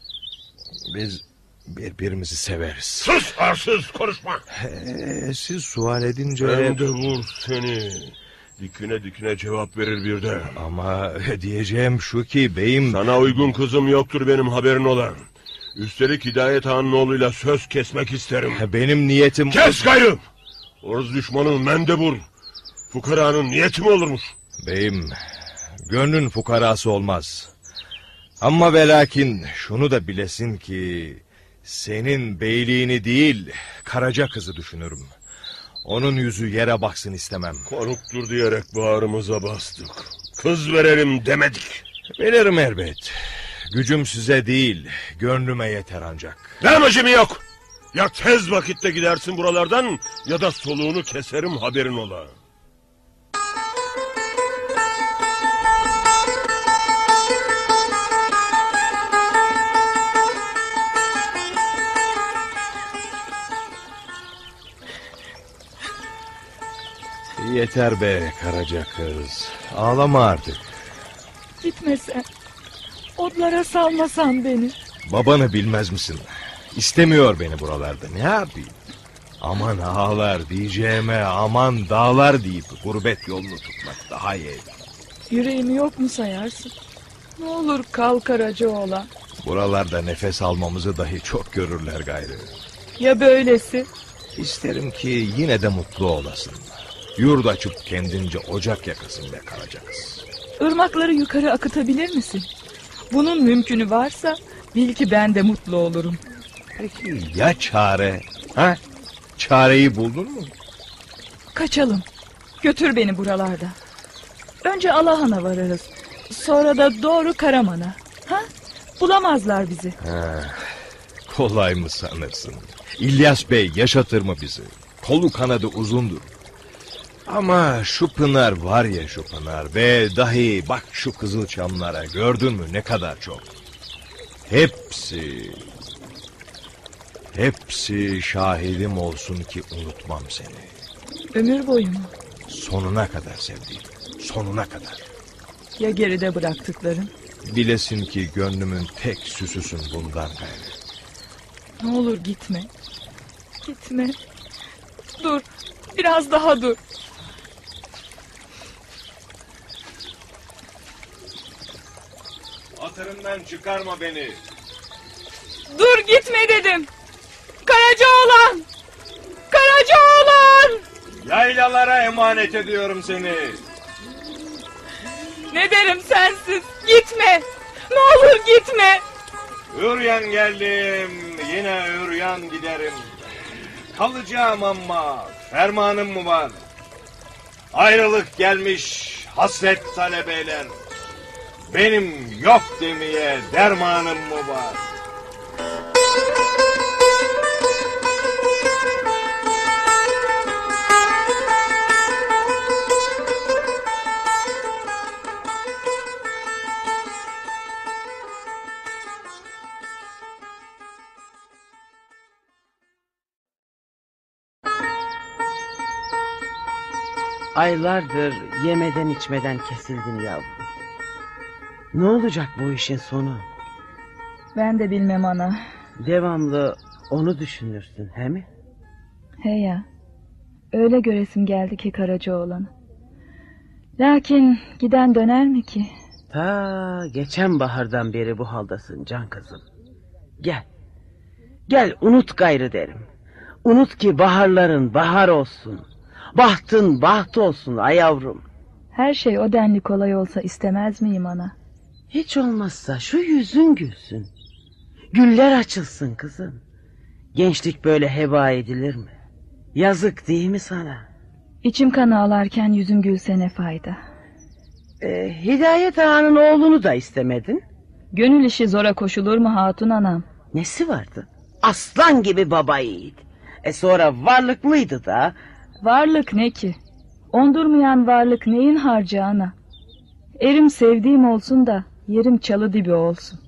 biz birbirimizi severiz. Sus arsız konuşma. Ee, siz sual edince... Ben de vur seni. Dikine dikine cevap verir bir de. Ama diyeceğim şu ki beyim... Sana uygun kızım yoktur benim haberin olan. Üstelik Hidayet Ağa'nın oğluyla söz kesmek isterim. Benim niyetim... Kes gayrı! Oruz düşmanın mendebur. Fukaranın niyeti mi olurmuş? Beyim, gönlün fukarası olmaz. Ama ve lakin şunu da bilesin ki... Senin beyliğini değil, Karaca kızı düşünürüm. Onun yüzü yere baksın istemem. Konuktur diyerek bağrımıza bastık. Kız verelim demedik. Veririm elbet. Gücüm size değil, gönlüme yeter ancak. Demecimi yok. Ya tez vakitte gidersin buralardan... ...ya da soluğunu keserim haberin ola. Yeter be Karaca kız. Ağlama artık. Gitme sen. Otlara salmasan beni. Babanı bilmez misin? İstemiyor beni buralarda. Ne yapayım? Aman ağlar diyeceğime aman dağlar deyip gurbet yolunu tutmak daha iyi. Yüreğimi yok mu sayarsın? Ne olur kal Karacaoğlan. Buralarda nefes almamızı dahi çok görürler gayrı. Ya böylesi? İsterim ki yine de mutlu olasın. Yurt açıp kendince ocak yakasın be Karaca kız. Irmakları yukarı akıtabilir misin? Bunun mümkünü varsa bil ki ben de mutlu olurum. Peki ya çare? Ha? Çareyi buldun mu? Kaçalım. Götür beni buralarda. Önce Alahan'a varırız. Sonra da doğru Karaman'a. Ha? Bulamazlar bizi. Ha, kolay mı sanırsın? İlyas Bey yaşatır mı bizi? Kolu kanadı uzundur. Ama şu pınar var ya şu pınar ve dahi bak şu kızılçamlara gördün mü ne kadar çok. Hepsi, hepsi şahidim olsun ki unutmam seni. Ömür boyu mu? Sonuna kadar sevdiğim, sonuna kadar. Ya geride bıraktıkların? Bilesin ki gönlümün tek süsüsün bundan gayrı. Ne olur gitme. Gitme. Dur, biraz daha dur. Hatırından çıkarma beni. Dur gitme dedim. Karacaoğlan! Karacaoğlan! Yaylalara emanet ediyorum seni. Ne derim sensiz? Gitme. Ne olur gitme. Üryan geldim, yine üryan giderim. Kalacağım ama fermanım mı var? Ayrılık gelmiş hasret talebeyler. Benim yok demeye dermanım mı var? Aylardır yemeden içmeden kesildin yavrum. Ne olacak bu işin sonu? Ben de bilmem ana. Devamlı onu düşünürsün, he mi? He ya. Öyle göresim geldi ki Karacaoğlan'ı. Lakin giden döner mi ki? Ta geçen bahardan beri bu haldasın can kızım. Gel. Gel unut gayrı derim. Unut ki baharların bahar olsun. Bahtın baht olsun ay yavrum. Her şey o denli kolay olsa istemez miyim ana? Hiç olmazsa şu yüzün gülsün. Güller açılsın kızım. Gençlik böyle heba edilir mi? Yazık değil mi sana? İçim kan ağlarken yüzüm gülse ne fayda? Ee, Hidayet Ağa'nın oğlunu da istemedin. Gönül işi zora koşulur mu hatun anam? Nesi vardı? Aslan gibi baba yiğit. E sonra varlıklıydı da. Varlık ne ki? Ondurmayan varlık neyin harcı ana? Erim sevdiğim olsun da yerim çalı dibi olsun.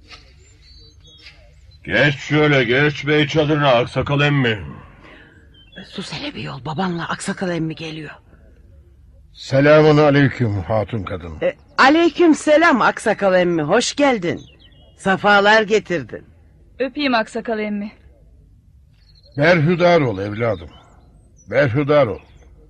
Geç şöyle geç bey çadırına aksakal emmi. Sus hele bir yol, babanla aksakal emmi geliyor. Selamun aleyküm hatun kadın. E, aleyküm selam aksakal emmi, hoş geldin. Safalar getirdin. Öpeyim aksakal emmi. Berhudar ol evladım. Berhudar ol.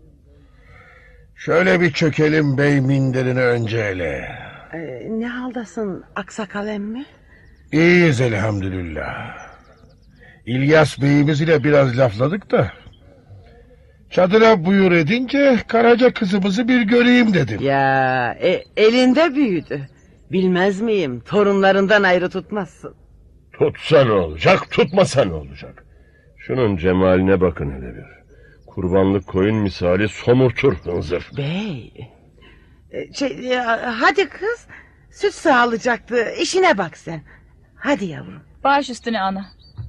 Şöyle bir çökelim bey minderini önce hele. E, ne haldasın aksakal emmi? İyiyiz elhamdülillah. İlyas beyimiz ile biraz lafladık da. Çadıra buyur edince Karaca kızımızı bir göreyim dedim. Ya e, elinde büyüdü. Bilmez miyim, torunlarından ayrı tutmazsın. Tutsa ne olacak, tutmasa ne olacak? Şunun cemaline bakın hele bir. Kurbanlık koyun misali somurtur hınzır. Bey, e, şey, ya, hadi kız, süt sağlayacaktı, işine bak sen. Hadi yavrum. Baş üstüne ana.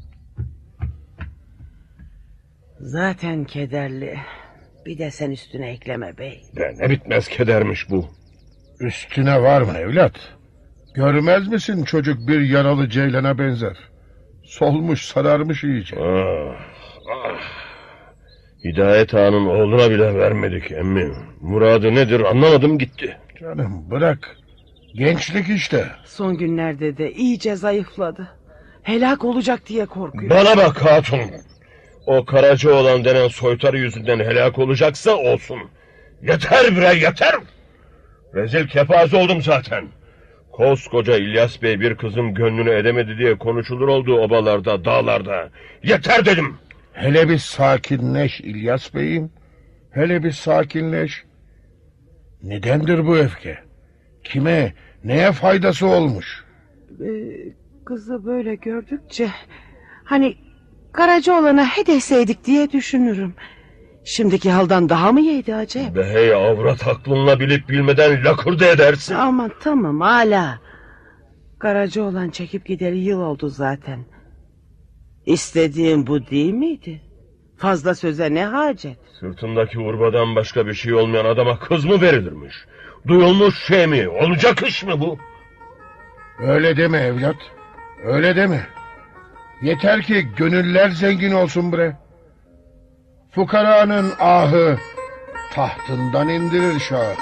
Zaten kederli. Bir de sen üstüne ekleme bey. Be, ne bitmez kedermiş bu. Üstüne var mı evlat? Görmez misin çocuk bir yaralı ceylana benzer. Solmuş sararmış iyice. Ah, ah. Hidayet Ağa'nın oğluna bile vermedik emmi. Muradı nedir anlamadım gitti. Canım bırak. Gençlik işte. Son günlerde de iyice zayıfladı. Helak olacak diye korkuyor. Bana bak hatun. O Karacaoğlan denen soytarı yüzünden helak olacaksa olsun. Yeter bre yeter. Rezil kepaze oldum zaten. Koskoca İlyas Bey bir kızın gönlünü edemedi diye konuşulur olduğu obalarda, dağlarda. Yeter dedim. Hele bir sakinleş İlyas Bey'im. Hele bir sakinleş. Nedendir bu öfke? Kime, neye faydası olmuş? Ee, kızı böyle gördükçe... Hani Karacaoğlan'a hedefseydik diye düşünürüm. Şimdiki haldan daha mı yedi acaba? Be hey avrat aklınla bilip bilmeden lakırdı edersin. Aman tamam hala. Karacaoğlan çekip gideri yıl oldu zaten. İstediğin bu değil miydi? Fazla söze ne hacet? Sırtındaki urbadan başka bir şey olmayan adama kız mı verilirmiş? Duyulmuş şey mi? Olacak iş mi bu? Öyle deme evlat. Öyle deme. Yeter ki gönüller zengin olsun bre. Fukaranın ahı tahtından indirir şahı.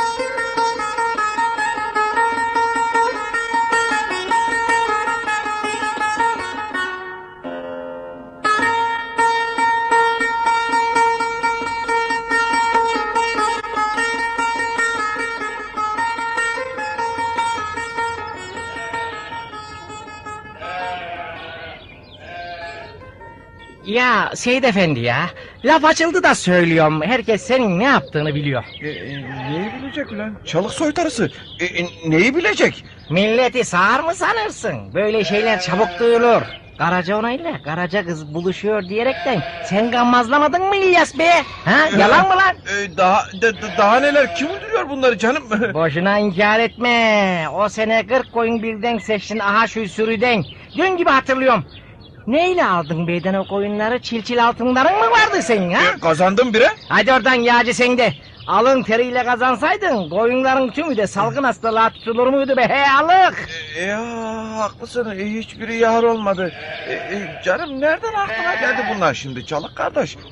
Ya Seyit Efendi ya, laf açıldı da söylüyorum. Herkes senin ne yaptığını biliyor. E, e, neyi bilecek ulan? Çalık soytarısı. E, e, neyi bilecek? Milleti sağır mı sanırsın? Böyle şeyler çabuk duyulur. Karacaoğlan ile Karaca kız buluşuyor diyerekten sen gammazlamadın mı İlyas Bey? Ha, yalan mı lan? E, daha de, daha neler? Kim uyduruyor bunları canım? Boşuna inkar etme. O sene kırk koyun birden seçtin aha şu sürüden. Dün gibi hatırlıyorum. Neyle aldın beyden o koyunları? Çil çil altınların mı vardı senin ha? E, kazandım bire. Hadi oradan yağcı sen de. Alın teriyle kazansaydın koyunların tümü de salgın hastalığa tutulur muydu be hey alık? E, ya haklısın. E, hiçbiri yar olmadı. E, e, canım nereden aklına geldi bunlar şimdi çalık kardeş?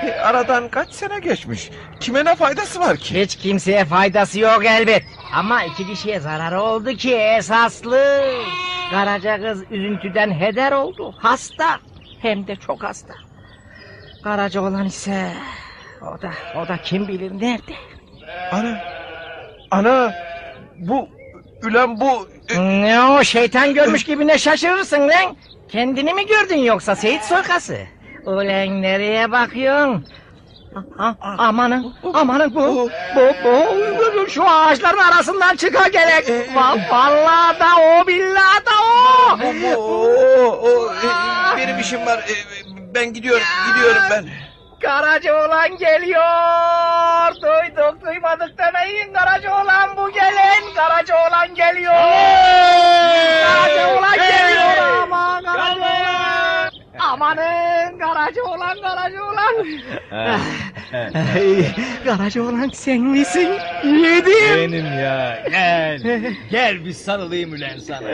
E, aradan kaç sene geçmiş. Kime ne faydası var ki? Hiç kimseye faydası yok elbet. Ama iki kişiye zararı oldu ki esaslı. Karaca kız üzüntüden heder oldu. Hasta. Hem de çok hasta. Karaca olan ise o da o da kim bilir nerede. Ana. Ana. Bu ülen bu. Ne o, şeytan görmüş gibi ne şaşırırsın lan? Kendini mi gördün yoksa Seyit Sokası? Ulan nereye bakıyorsun? Ha, amanın, amanın bu, bu, bu, şu ağaçların arasından çıka gerek. Vallahi da o, billahi da o. Bu, bu, o, o, e, benim işim var. E, ben gidiyorum, gidiyorum ben. Karaca olan geliyor. Duyduk duymadık demeyin. Karaca olan bu gelen. Karaca olan geliyor. Karaca olan geliyor. Aman Karaca olan. Amanın Karaca olan, Karaca olan. Karaca olan sen misin? Yedim. Benim ya. Gel. Gel bir sarılayım ulan sana.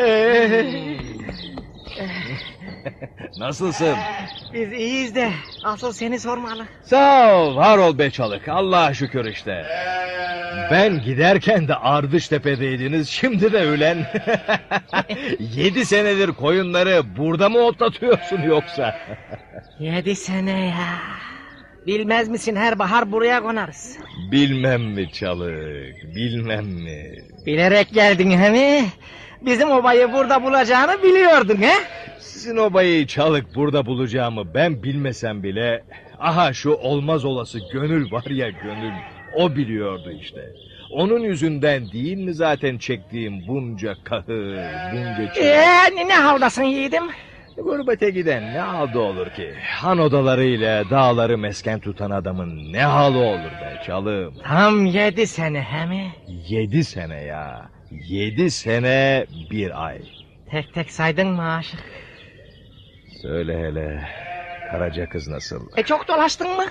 Nasılsın? Biz iyiyiz de asıl seni sormalı. Sağ ol, var ol be Çalık. Allah'a şükür işte. Ben giderken de Ardıştepe'deydiniz, şimdi de ölen. Yedi senedir koyunları burada mı otlatıyorsun yoksa? Yedi sene ya. Bilmez misin, her bahar buraya konarız. Bilmem mi Çalık, bilmem mi? Bilerek geldin he mi? Bizim obayı burada bulacağını biliyordun he? Sizin obayı Çalık burada bulacağımı ben bilmesem bile... Aha şu olmaz olası Gönül var ya, Gönül, o biliyordu işte. Onun yüzünden değil mi zaten çektiğim bunca kahır, bunca çile? Ee, ne havdasın yiğidim? Gurbete giden ne halde olur ki? Han odalarıyla dağları mesken tutan adamın ne halı olur be Çalım? Tam yedi sene he mi? Yedi sene ya. Yedi sene bir ay. Tek tek saydın mı aşık? Söyle hele, Karaca kız nasıl? E çok dolaştın mı?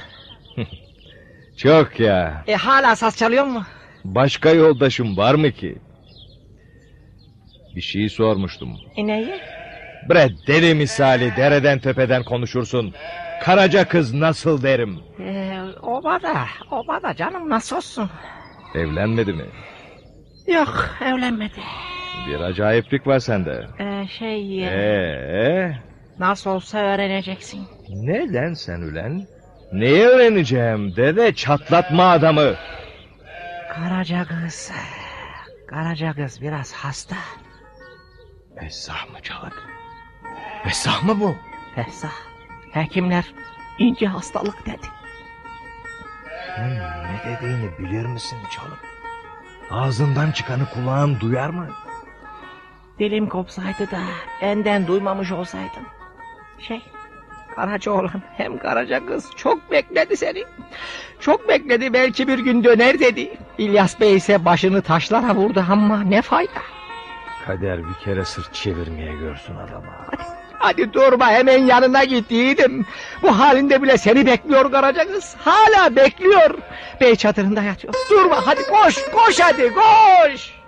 Çok ya. E hala saz çalıyor mu? Başka yoldaşım var mı ki? Bir şey sormuştum. E neyi? Bre deli misali dereden tepeden konuşursun. Karaca kız nasıl derim? E, obada, obada canım, nasıl olsun? Evlenmedi mi? Yok, evlenmedi. Bir acayiplik var sende. E, şey... Ee? Nasıl olsa öğreneceksin. Neden sen ulen? Neyi öğreneceğim dede, çatlatma adamı. Karaca kız... Karaca kız biraz hasta. Fesah mı Çalık? Fesah mı bu? Fesah. Hekimler ince hastalık dedi. Sen ne dediğini bilir misin Çalık? Ağzından çıkanı kulağın duyar mı? Dilim kopsaydı da benden duymamış olsaydın. Şey, Karaca oğlan hem Karaca kız çok bekledi seni. Çok bekledi, belki bir gün döner dedi. İlyas Bey ise başını taşlara vurdu ama ne fayda. Kader bir kere sırt çevirmeye görsün adama. Hadi, hadi durma, hemen yanına git yiğidim. Bu halinde bile seni bekliyor Karaca kız. Hala bekliyor. Bey çadırında yatıyor. Durma, hadi koş, koş hadi koş.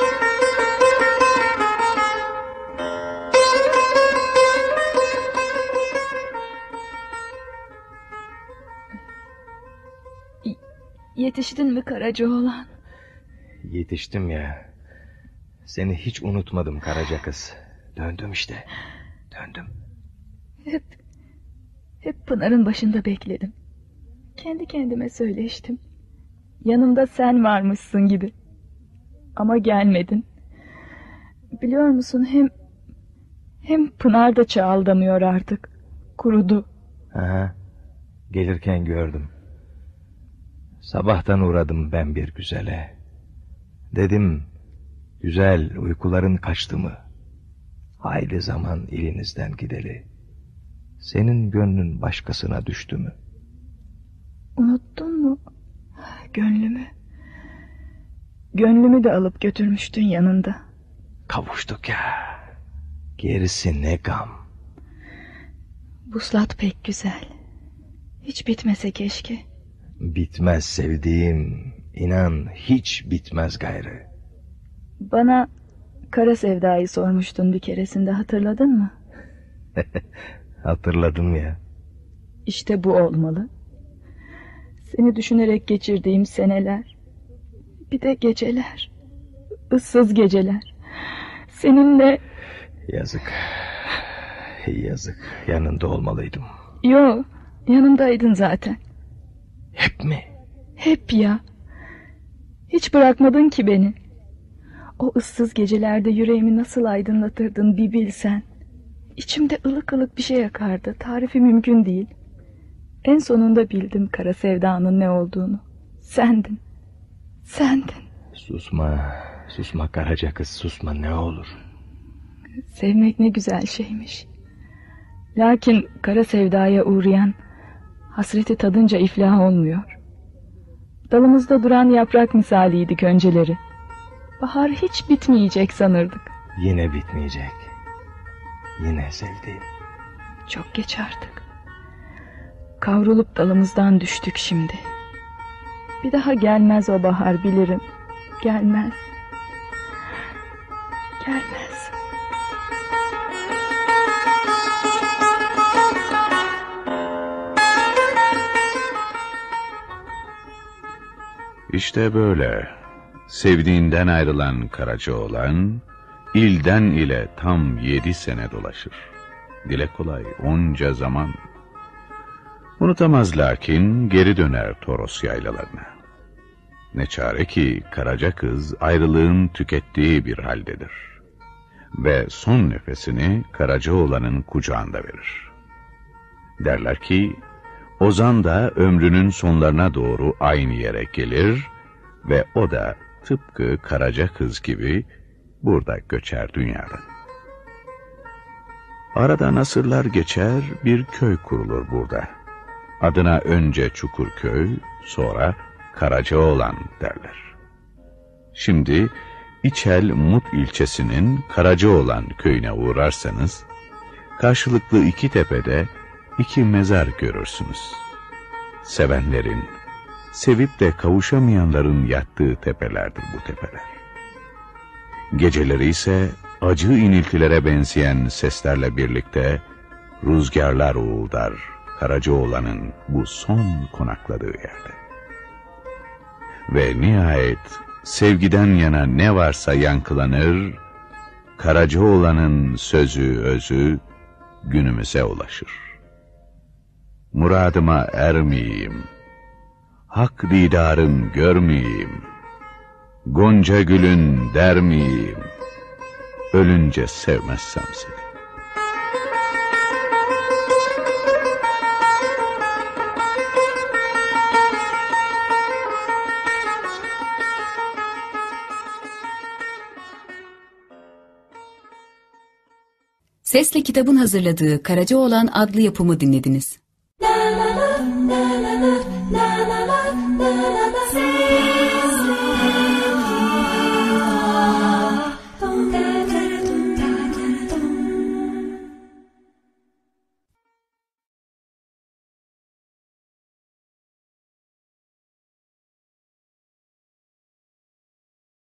Yetiştin mi Karacaoğlan? Yetiştim ya. Seni hiç unutmadım Karaca kız. Döndüm işte. Döndüm. Hep, hep Pınar'ın başında bekledim. Kendi kendime söyleştim. Yanımda sen varmışsın gibi. Ama gelmedin. Biliyor musun, hem hem Pınar da çağıldamıyor artık. Kurudu. Aha, gelirken gördüm. Sabahtan uğradım ben bir güzele. Dedim, güzel, uykuların kaçtı mı? Hayli zaman elinizden gideli. Senin gönlün başkasına düştü mü? Unuttun mu gönlümü? Gönlümü de alıp götürmüştün yanında. Kavuştuk ya. Gerisi ne gam. Vuslat pek güzel. Hiç bitmese keşke. Bitmez sevdiğim, inan hiç bitmez gayrı. Bana kara sevdayı sormuştun bir keresinde, hatırladın mı? Hatırladım ya. İşte bu olmalı. Seni düşünerek geçirdiğim seneler. Bir de geceler. Issız geceler. Seninle... Yazık. Yazık. Yanında olmalıydım. Yo, yanımdaydın zaten. Hep mi? Hep ya. Hiç bırakmadın ki beni. O ıssız gecelerde yüreğimi nasıl aydınlatırdın bir bilsen. İçimde ılık ılık bir şey yakardı. Tarifi mümkün değil. En sonunda bildim kara sevdanın ne olduğunu. Sendin. Sendin. Susma. Susma Karaca kız, susma ne olur. Sevmek ne güzel şeymiş. Lakin kara sevdaya uğrayan hasreti tadınca iflah olmuyor. Dalımızda duran yaprak misaliydik önceleri. Bahar hiç bitmeyecek sanırdık. Yine bitmeyecek. Yine sevdiğim. Çok geç artık. Kavrulup dalımızdan düştük şimdi. Bir daha gelmez o bahar bilirim. Gelmez. Gelmez. İşte böyle. Sevdiğinden ayrılan Karacaoğlan ilden ile tam yedi sene dolaşır. Dile kolay onca zaman. Unutamaz lakin geri döner Toros yaylalarına. Ne çare ki Karaca kız ayrılığın tükettiği bir haldedir. Ve son nefesini Karacaoğlan'ın kucağında verir. Derler ki Ozan da ömrünün sonlarına doğru aynı yere gelir ve o da tıpkı Karaca kız gibi burada göçer dünyadan. Aradan asırlar geçer, bir köy kurulur burada. Adına önce Çukurköy, sonra Karacaoğlan derler. Şimdi İçel Mut ilçesinin Karacaoğlan köyüne uğrarsanız, karşılıklı iki tepede iki mezar görürsünüz. Sevenlerin, sevip de kavuşamayanların yattığı tepelerdir bu tepeler. Geceleri ise acı iniltilere benzeyen seslerle birlikte rüzgarlar uğuldar Karacaoğlan'ın bu son konakladığı yerde. Ve nihayet sevgiden yana ne varsa yankılanır, Karacaoğlan'ın sözü özü günümüze ulaşır. Muradıma ermeyeyim, hak didarın görmeyeyim, gonca gülün der miyim, ölünce sevmezsem seni. Sesle Kitab'ın hazırladığı Karacaoğlan adlı yapımı dinlediniz. La la la la la la la la la.